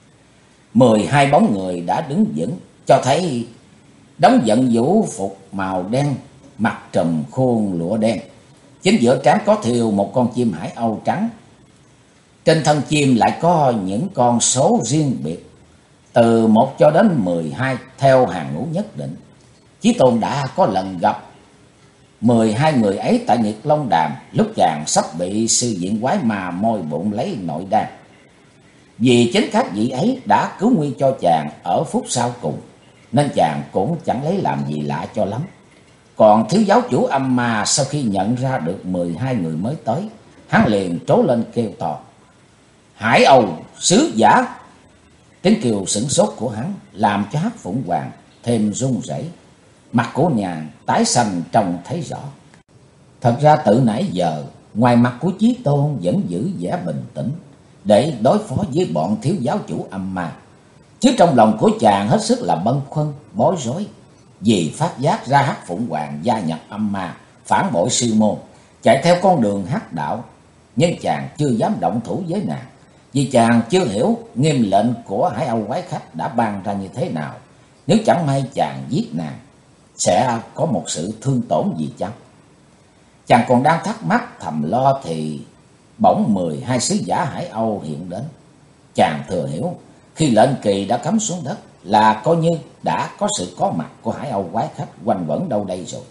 12 bóng người đã đứng vững, cho thấy đóng vận vũ phục màu đen, mặt trùm khuôn lụa đen. Chính giữa trán có thêu một con chim Hải Âu trắng. Trên thân chim lại có những con số riêng biệt, từ 1 cho đến 12 theo hàng ngũ nhất định. Chí Tôn đã có lần gặp 12 người ấy tại Nghiệt Long Đàm, lúc chàng sắp bị sư diện quái ma môi bụng lấy nội đan. Vì chính các vị ấy đã cứu nguy cho chàng ở phút sau cùng, nên chàng cũng chẳng lấy làm gì lạ cho lắm. Còn thiếu giáo chủ âm ma sau khi nhận ra được 12 người mới tới, hắn liền trố lên kêu to: Hải Âu sứ giả! Tiếng kêu sửng sốt của hắn làm cho Hắc Phụng Hoàng thêm run rẩy, mặt của nàng tái xanh trông thấy rõ. Thật ra từ nãy giờ, ngoài mặt của Chí Tôn vẫn giữ vẻ bình tĩnh để đối phó với bọn thiếu giáo chủ âm ma, chứ trong lòng của chàng hết sức là bâng khuâng, bối rối, vì phát giác ra Hắc Phụng Hoàng gia nhập âm ma, phản bội sư môn, chạy theo con đường hắc đạo. Nhưng chàng chưa dám động thủ với nàng, vì chàng chưa hiểu nghiêm lệnh của Hải Âu quái khách đã ban ra như thế nào. Nếu chẳng may chàng giết nàng, sẽ có một sự thương tổn gì chăng? Chàng còn đang thắc mắc thầm lo thì bỗng 12 sứ giả Hải Âu hiện đến. Chàng thừa hiểu khi lệnh kỳ đã cắm xuống đất là coi như đã có sự có mặt của Hải Âu quái khách quanh quẩn đâu đây rồi.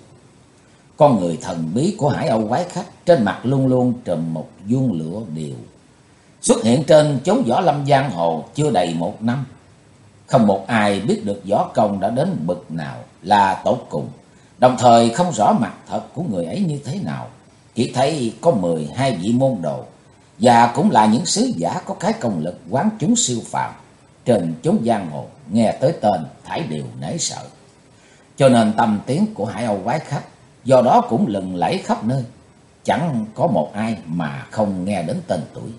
Con người thần bí của Hải Âu quái khách trên mặt luôn luôn trùm một vuông lụa điều, xuất hiện trên chốn võ lâm giang hồ chưa đầy 1 năm. Không một ai biết được võ công đã đến bậc nào là tột cùng, đồng thời không rõ mặt thật của người ấy như thế nào. Chỉ thấy có 12 vị môn đồ, và cũng là những sứ giả có cái công lực quán chúng siêu phàm, trên chốn giang hồ nghe tới tên thảy đều nể sợ. Cho nên tâm tiếng của Hải Âu quái khách do đó cũng lừng lẫy khắp nơi, chẳng có một ai mà không nghe đến tên tuổi.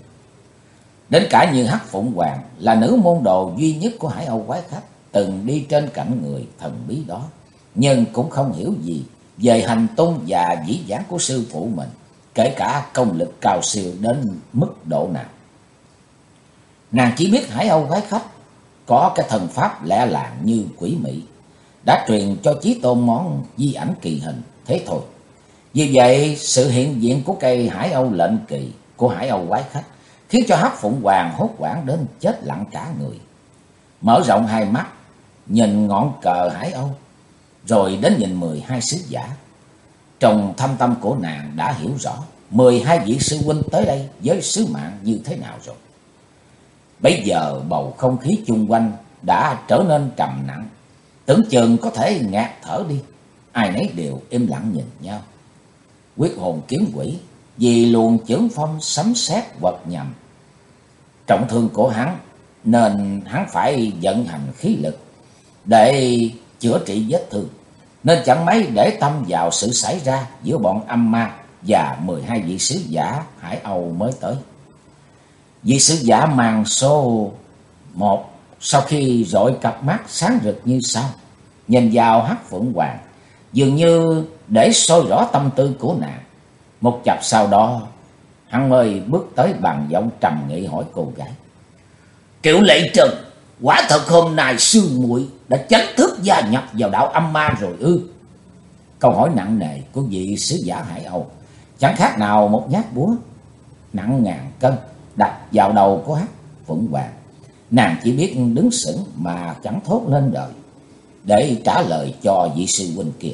Đến cả như Hắc Phụng Hoàng là nữ môn đồ duy nhất của Hải Âu quái khách, từng đi trên cạnh người thần bí đó, nhưng cũng không hiểu gì về hành tung và dĩ dãn của sư phụ mình, kể cả công lực cao siêu đến mức độ nào. Nàng chỉ biết Hải Âu gái khách có cái thần pháp lẹ làng như quỷ mị, đã truyền cho Chí Tôn món di ảnh kỳ hình, thế thôi. Vì vậy, sự hiện diện của cây Hải Âu lệnh kỳ của Hải Âu quái khách khiến cho Hắc Phụng Hoàng hốt hoảng đến chết lặng cả người. Mở rộng hai mắt, nhìn ngọn cờ Hải Âu, rồi đến nhìn 12 sứ giả. Trong thâm tâm của nàng đã hiểu rõ 12 vị sư huynh tới đây với sứ mạng như thế nào rồi. Bây giờ bầu không khí chung quanh đã trở nên trầm nặng, tưởng chừng có thể ngạt thở đi. Ai nấy đều im lặng nhìn nhau. Quyết hồn kiếm quỷ vì luồng chưởng phong sấm sét quật nhằm trọng thương của hắn, nên hắn phải vận hành khí lực để chữa trị vết thương, nên chẳng mấy để tâm vào sự xảy ra giữa bọn âm ma và 12 vị sứ giả Hải Âu mới tới. Vị sứ giả màn số 1 sau khi dội cặp mắt sáng rực như sao, nhìn vào Hắc Phượng Hoàng, dường như để soi rõ tâm tư của nàng. Một chập sau đó, hắn mới bước tới bằng giọng trầm nghị hỏi cô gái: Triệu Lệ Trần, quả thật hôm nay sư muội đã chính thức gia nhập vào đạo âm ma rồi ư? Câu hỏi nặng nề của vị sứ giả Hải Âu chẳng khác nào một nhát búa nặng ngàn cân đặt vào đầu của Hắc Phượng Hoàng. Nàng chỉ biết đứng sững mà chẳng thốt lên lời để trả lời cho vị sư huynh kia.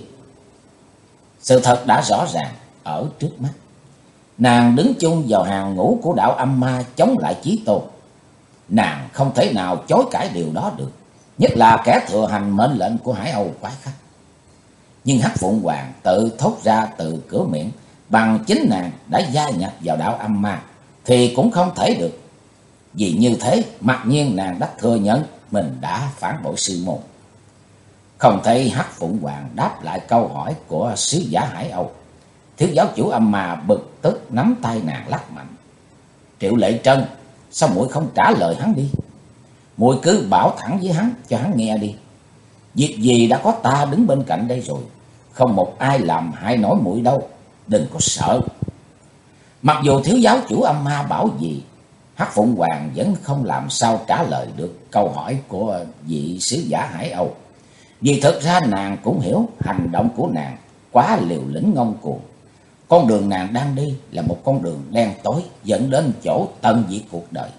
Sự thật đã rõ ràng ở trước mắt. Nàng đứng chung vào hàng ngũ của đạo âm ma chống lại Chí Tôn. Nàng không thể nào chối cãi điều đó được, nhất là kẻ thừa hành mệnh lệnh của Hải Âu quái khách. Nhưng Hắc Phượng Hoàng tự thốt ra từ cửa miệng bằng chính nàng đã gia nhập vào đạo âm ma thì cũng không thể được. Vì như thế, mặc nhiên nàng đã thừa nhận mình đã phản bội sư môn. Không thấy Hắc Phượng Hoàng đáp lại câu hỏi của sứ giả Hải Âu, thiếu giáo chủ âm ma bực tức nắm tay nàng lắc mạnh: Triệu Lệ Trân, sao muội không trả lời hắn đi? Muội cứ bảo thẳng với hắn cho hắn nghe đi. Việc gì đã có ta đứng bên cạnh đây rồi, không một ai làm hại nổi muội đâu, đừng có sợ. Mặc dù thiếu giáo chủ âm ma bảo gì, Hắc Phượng Hoàng vẫn không làm sao trả lời được câu hỏi của vị sứ giả Hải Âu. Vì thực ra nàng cũng hiểu hành động của nàng quá liều lĩnh ngông cuồng. Con đường nàng đang đi là một con đường đen tối dẫn đến chỗ tận diệt cuộc đời.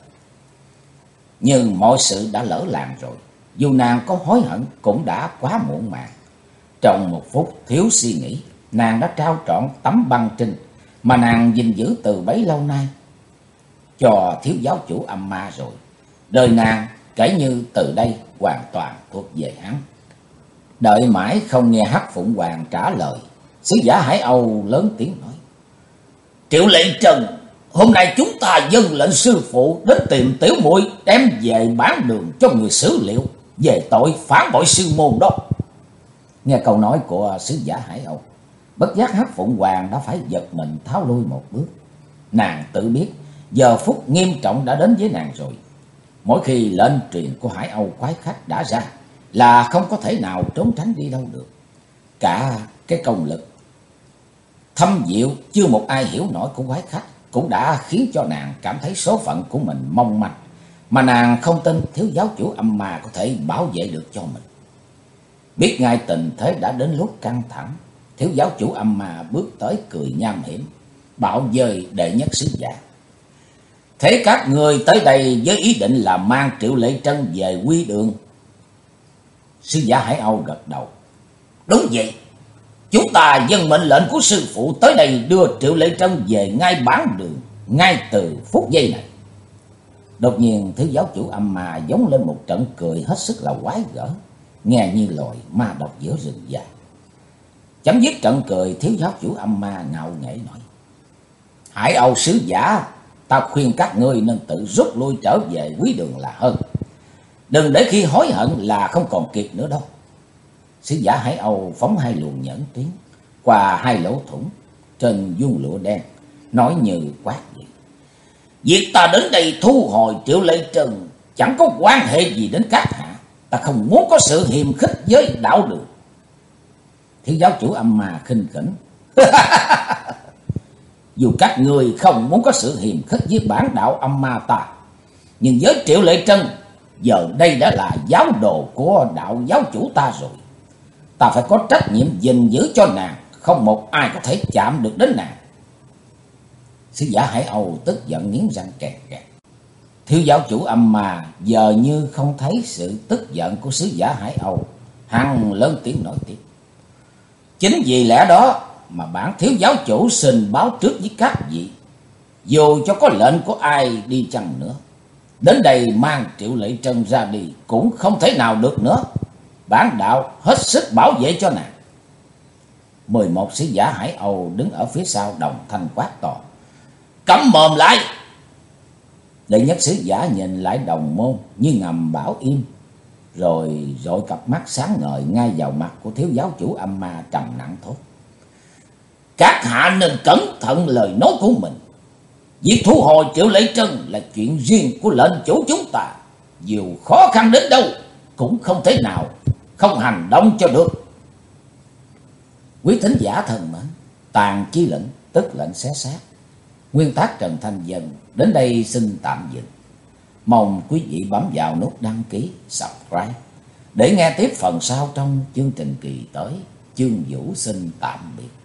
Nhưng mọi sự đã lỡ làng rồi, dù nàng có hối hận cũng đã quá muộn màng. Trong một phút thiếu suy nghĩ, nàng đã trao trọn tấm băng trinh mà nàng gìn giữ từ bấy lâu nay cho thiếu giáo chủ âm ma rồi. Đời nàng kể như từ đây hoàn toàn thuộc về hắn. Đợi mãi không nghe Hắc Phượng Hoàng trả lời, sứ giả Hải Âu lớn tiếng nói: Triệu Lệ Trần, hôm nay chúng ta dâng lệnh sư phụ đến tìm tiểu muội đem về bán đường cho người xử liệu về tội phản bội sư môn đó. Nghe câu nói của sứ giả Hải Âu, bất giác Hắc Phượng Hoàng đã phải giật mình tháo lui một bước. Nàng tự biết giờ phút nghiêm trọng đã đến với nàng rồi. Mỗi khi lệnh truyền của Hải Âu quái khách đã ra là không có thể nào trốn tránh đi đâu được. Cả cái công lực thâm diệu chưa một ai hiểu nổi của quái khách cũng đã khiến cho nàng cảm thấy số phận của mình mong manh, mà nàng không tin thiếu giáo chủ âm ma có thể bảo vệ được cho mình. Biết ngay tình thế đã đến lúc căng thẳng, thiếu giáo chủ âm ma bước tới cười nham hiểm, bảo dời đệ nhất sứ giả: Thế các người tới đây với ý định là mang Triệu Lệ Trân về quy đường? Sứ giả Hải Âu gật đầu: Đúng vậy, chúng ta dâng mệnh lệnh của sư phụ tới đây đưa Triệu Lệ Trân về ngay bản đường, ngay từ phút giây này. Đột nhiên thiếu giáo chủ âm ma giống lên một trận cười hết sức là quái gở, nghe như loài ma độc giữa rừng già. Chấm dứt trận cười, thiếu giáo chủ âm ma ngạo nghễ nói: Hải Âu sứ giả, ta khuyên các ngươi nên tự rút lui trở về quý đường là hơn. Đừng để khi hối hận là không còn kịp nữa đâu. Sứ giả Hải Âu phóng hai luồng nhẫn tuyến qua hai lỗ thủng trên vuông lụa đen, nói như quát vậy: Việc ta đến đây thu hồi Triệu Lệ Trân chẳng có quan hệ gì đến các hạ. Ta không muốn có sự hiềm khích với đạo đường. Thiếu giáo chủ âm ma khinh khỉnh: Dù các người không muốn có sự hiềm khích với bản đạo âm ma ta, Nhưng với Triệu Lệ Trân, giờ đây đã là giáo đồ của đạo giáo chủ ta rồi. Ta phải có trách nhiệm gìn giữ cho nàng, không một ai có thể chạm được đến nàng. Sứ giả Hải Âu tức giận nghiến răng kẹt kẹt. Thiếu giáo chủ Âm Ma giờ như không thấy sự tức giận của sứ giả Hải Âu, hắn lớn tiếng nói tiếp. Chính vì lẽ đó mà bản thiếu giáo chủ xin báo trước với các vị, dù cho có lệnh của ai đi chăng nữa, đến đây mang Triệu Lệ Trân ra đi cũng không thể nào được nữa. Bản đạo hết sức bảo vệ cho nàng. 11 sứ giả Hải Âu đứng ở phía sau đồng thanh quát to. Cấm mồm lại! Đệ nhất sứ giả nhìn lại đồng môn như ngầm bảo im, rồi dội cặp mắt sáng ngời ngay vào mặt của thiếu giáo chủ Âm Ma, trầm nặng thốt. Các hạ nên cẩn thận lời nói của mình. Việc thu hồi Triệu Lệ Trân là chuyện riêng của lệnh chủ chúng ta. Dù khó khăn đến đâu cũng không thể nào không hành động cho được. Quý thính giả thân mến, Tàn Chi Lệnh tức lệnh xé xác, nguyên tác Trần Thanh Dân đến đây xin tạm dừng. Mong quý vị bấm vào nút đăng ký, subscribe để nghe tiếp phần sau trong chương trình kỳ tới. Chương Vũ xin tạm biệt.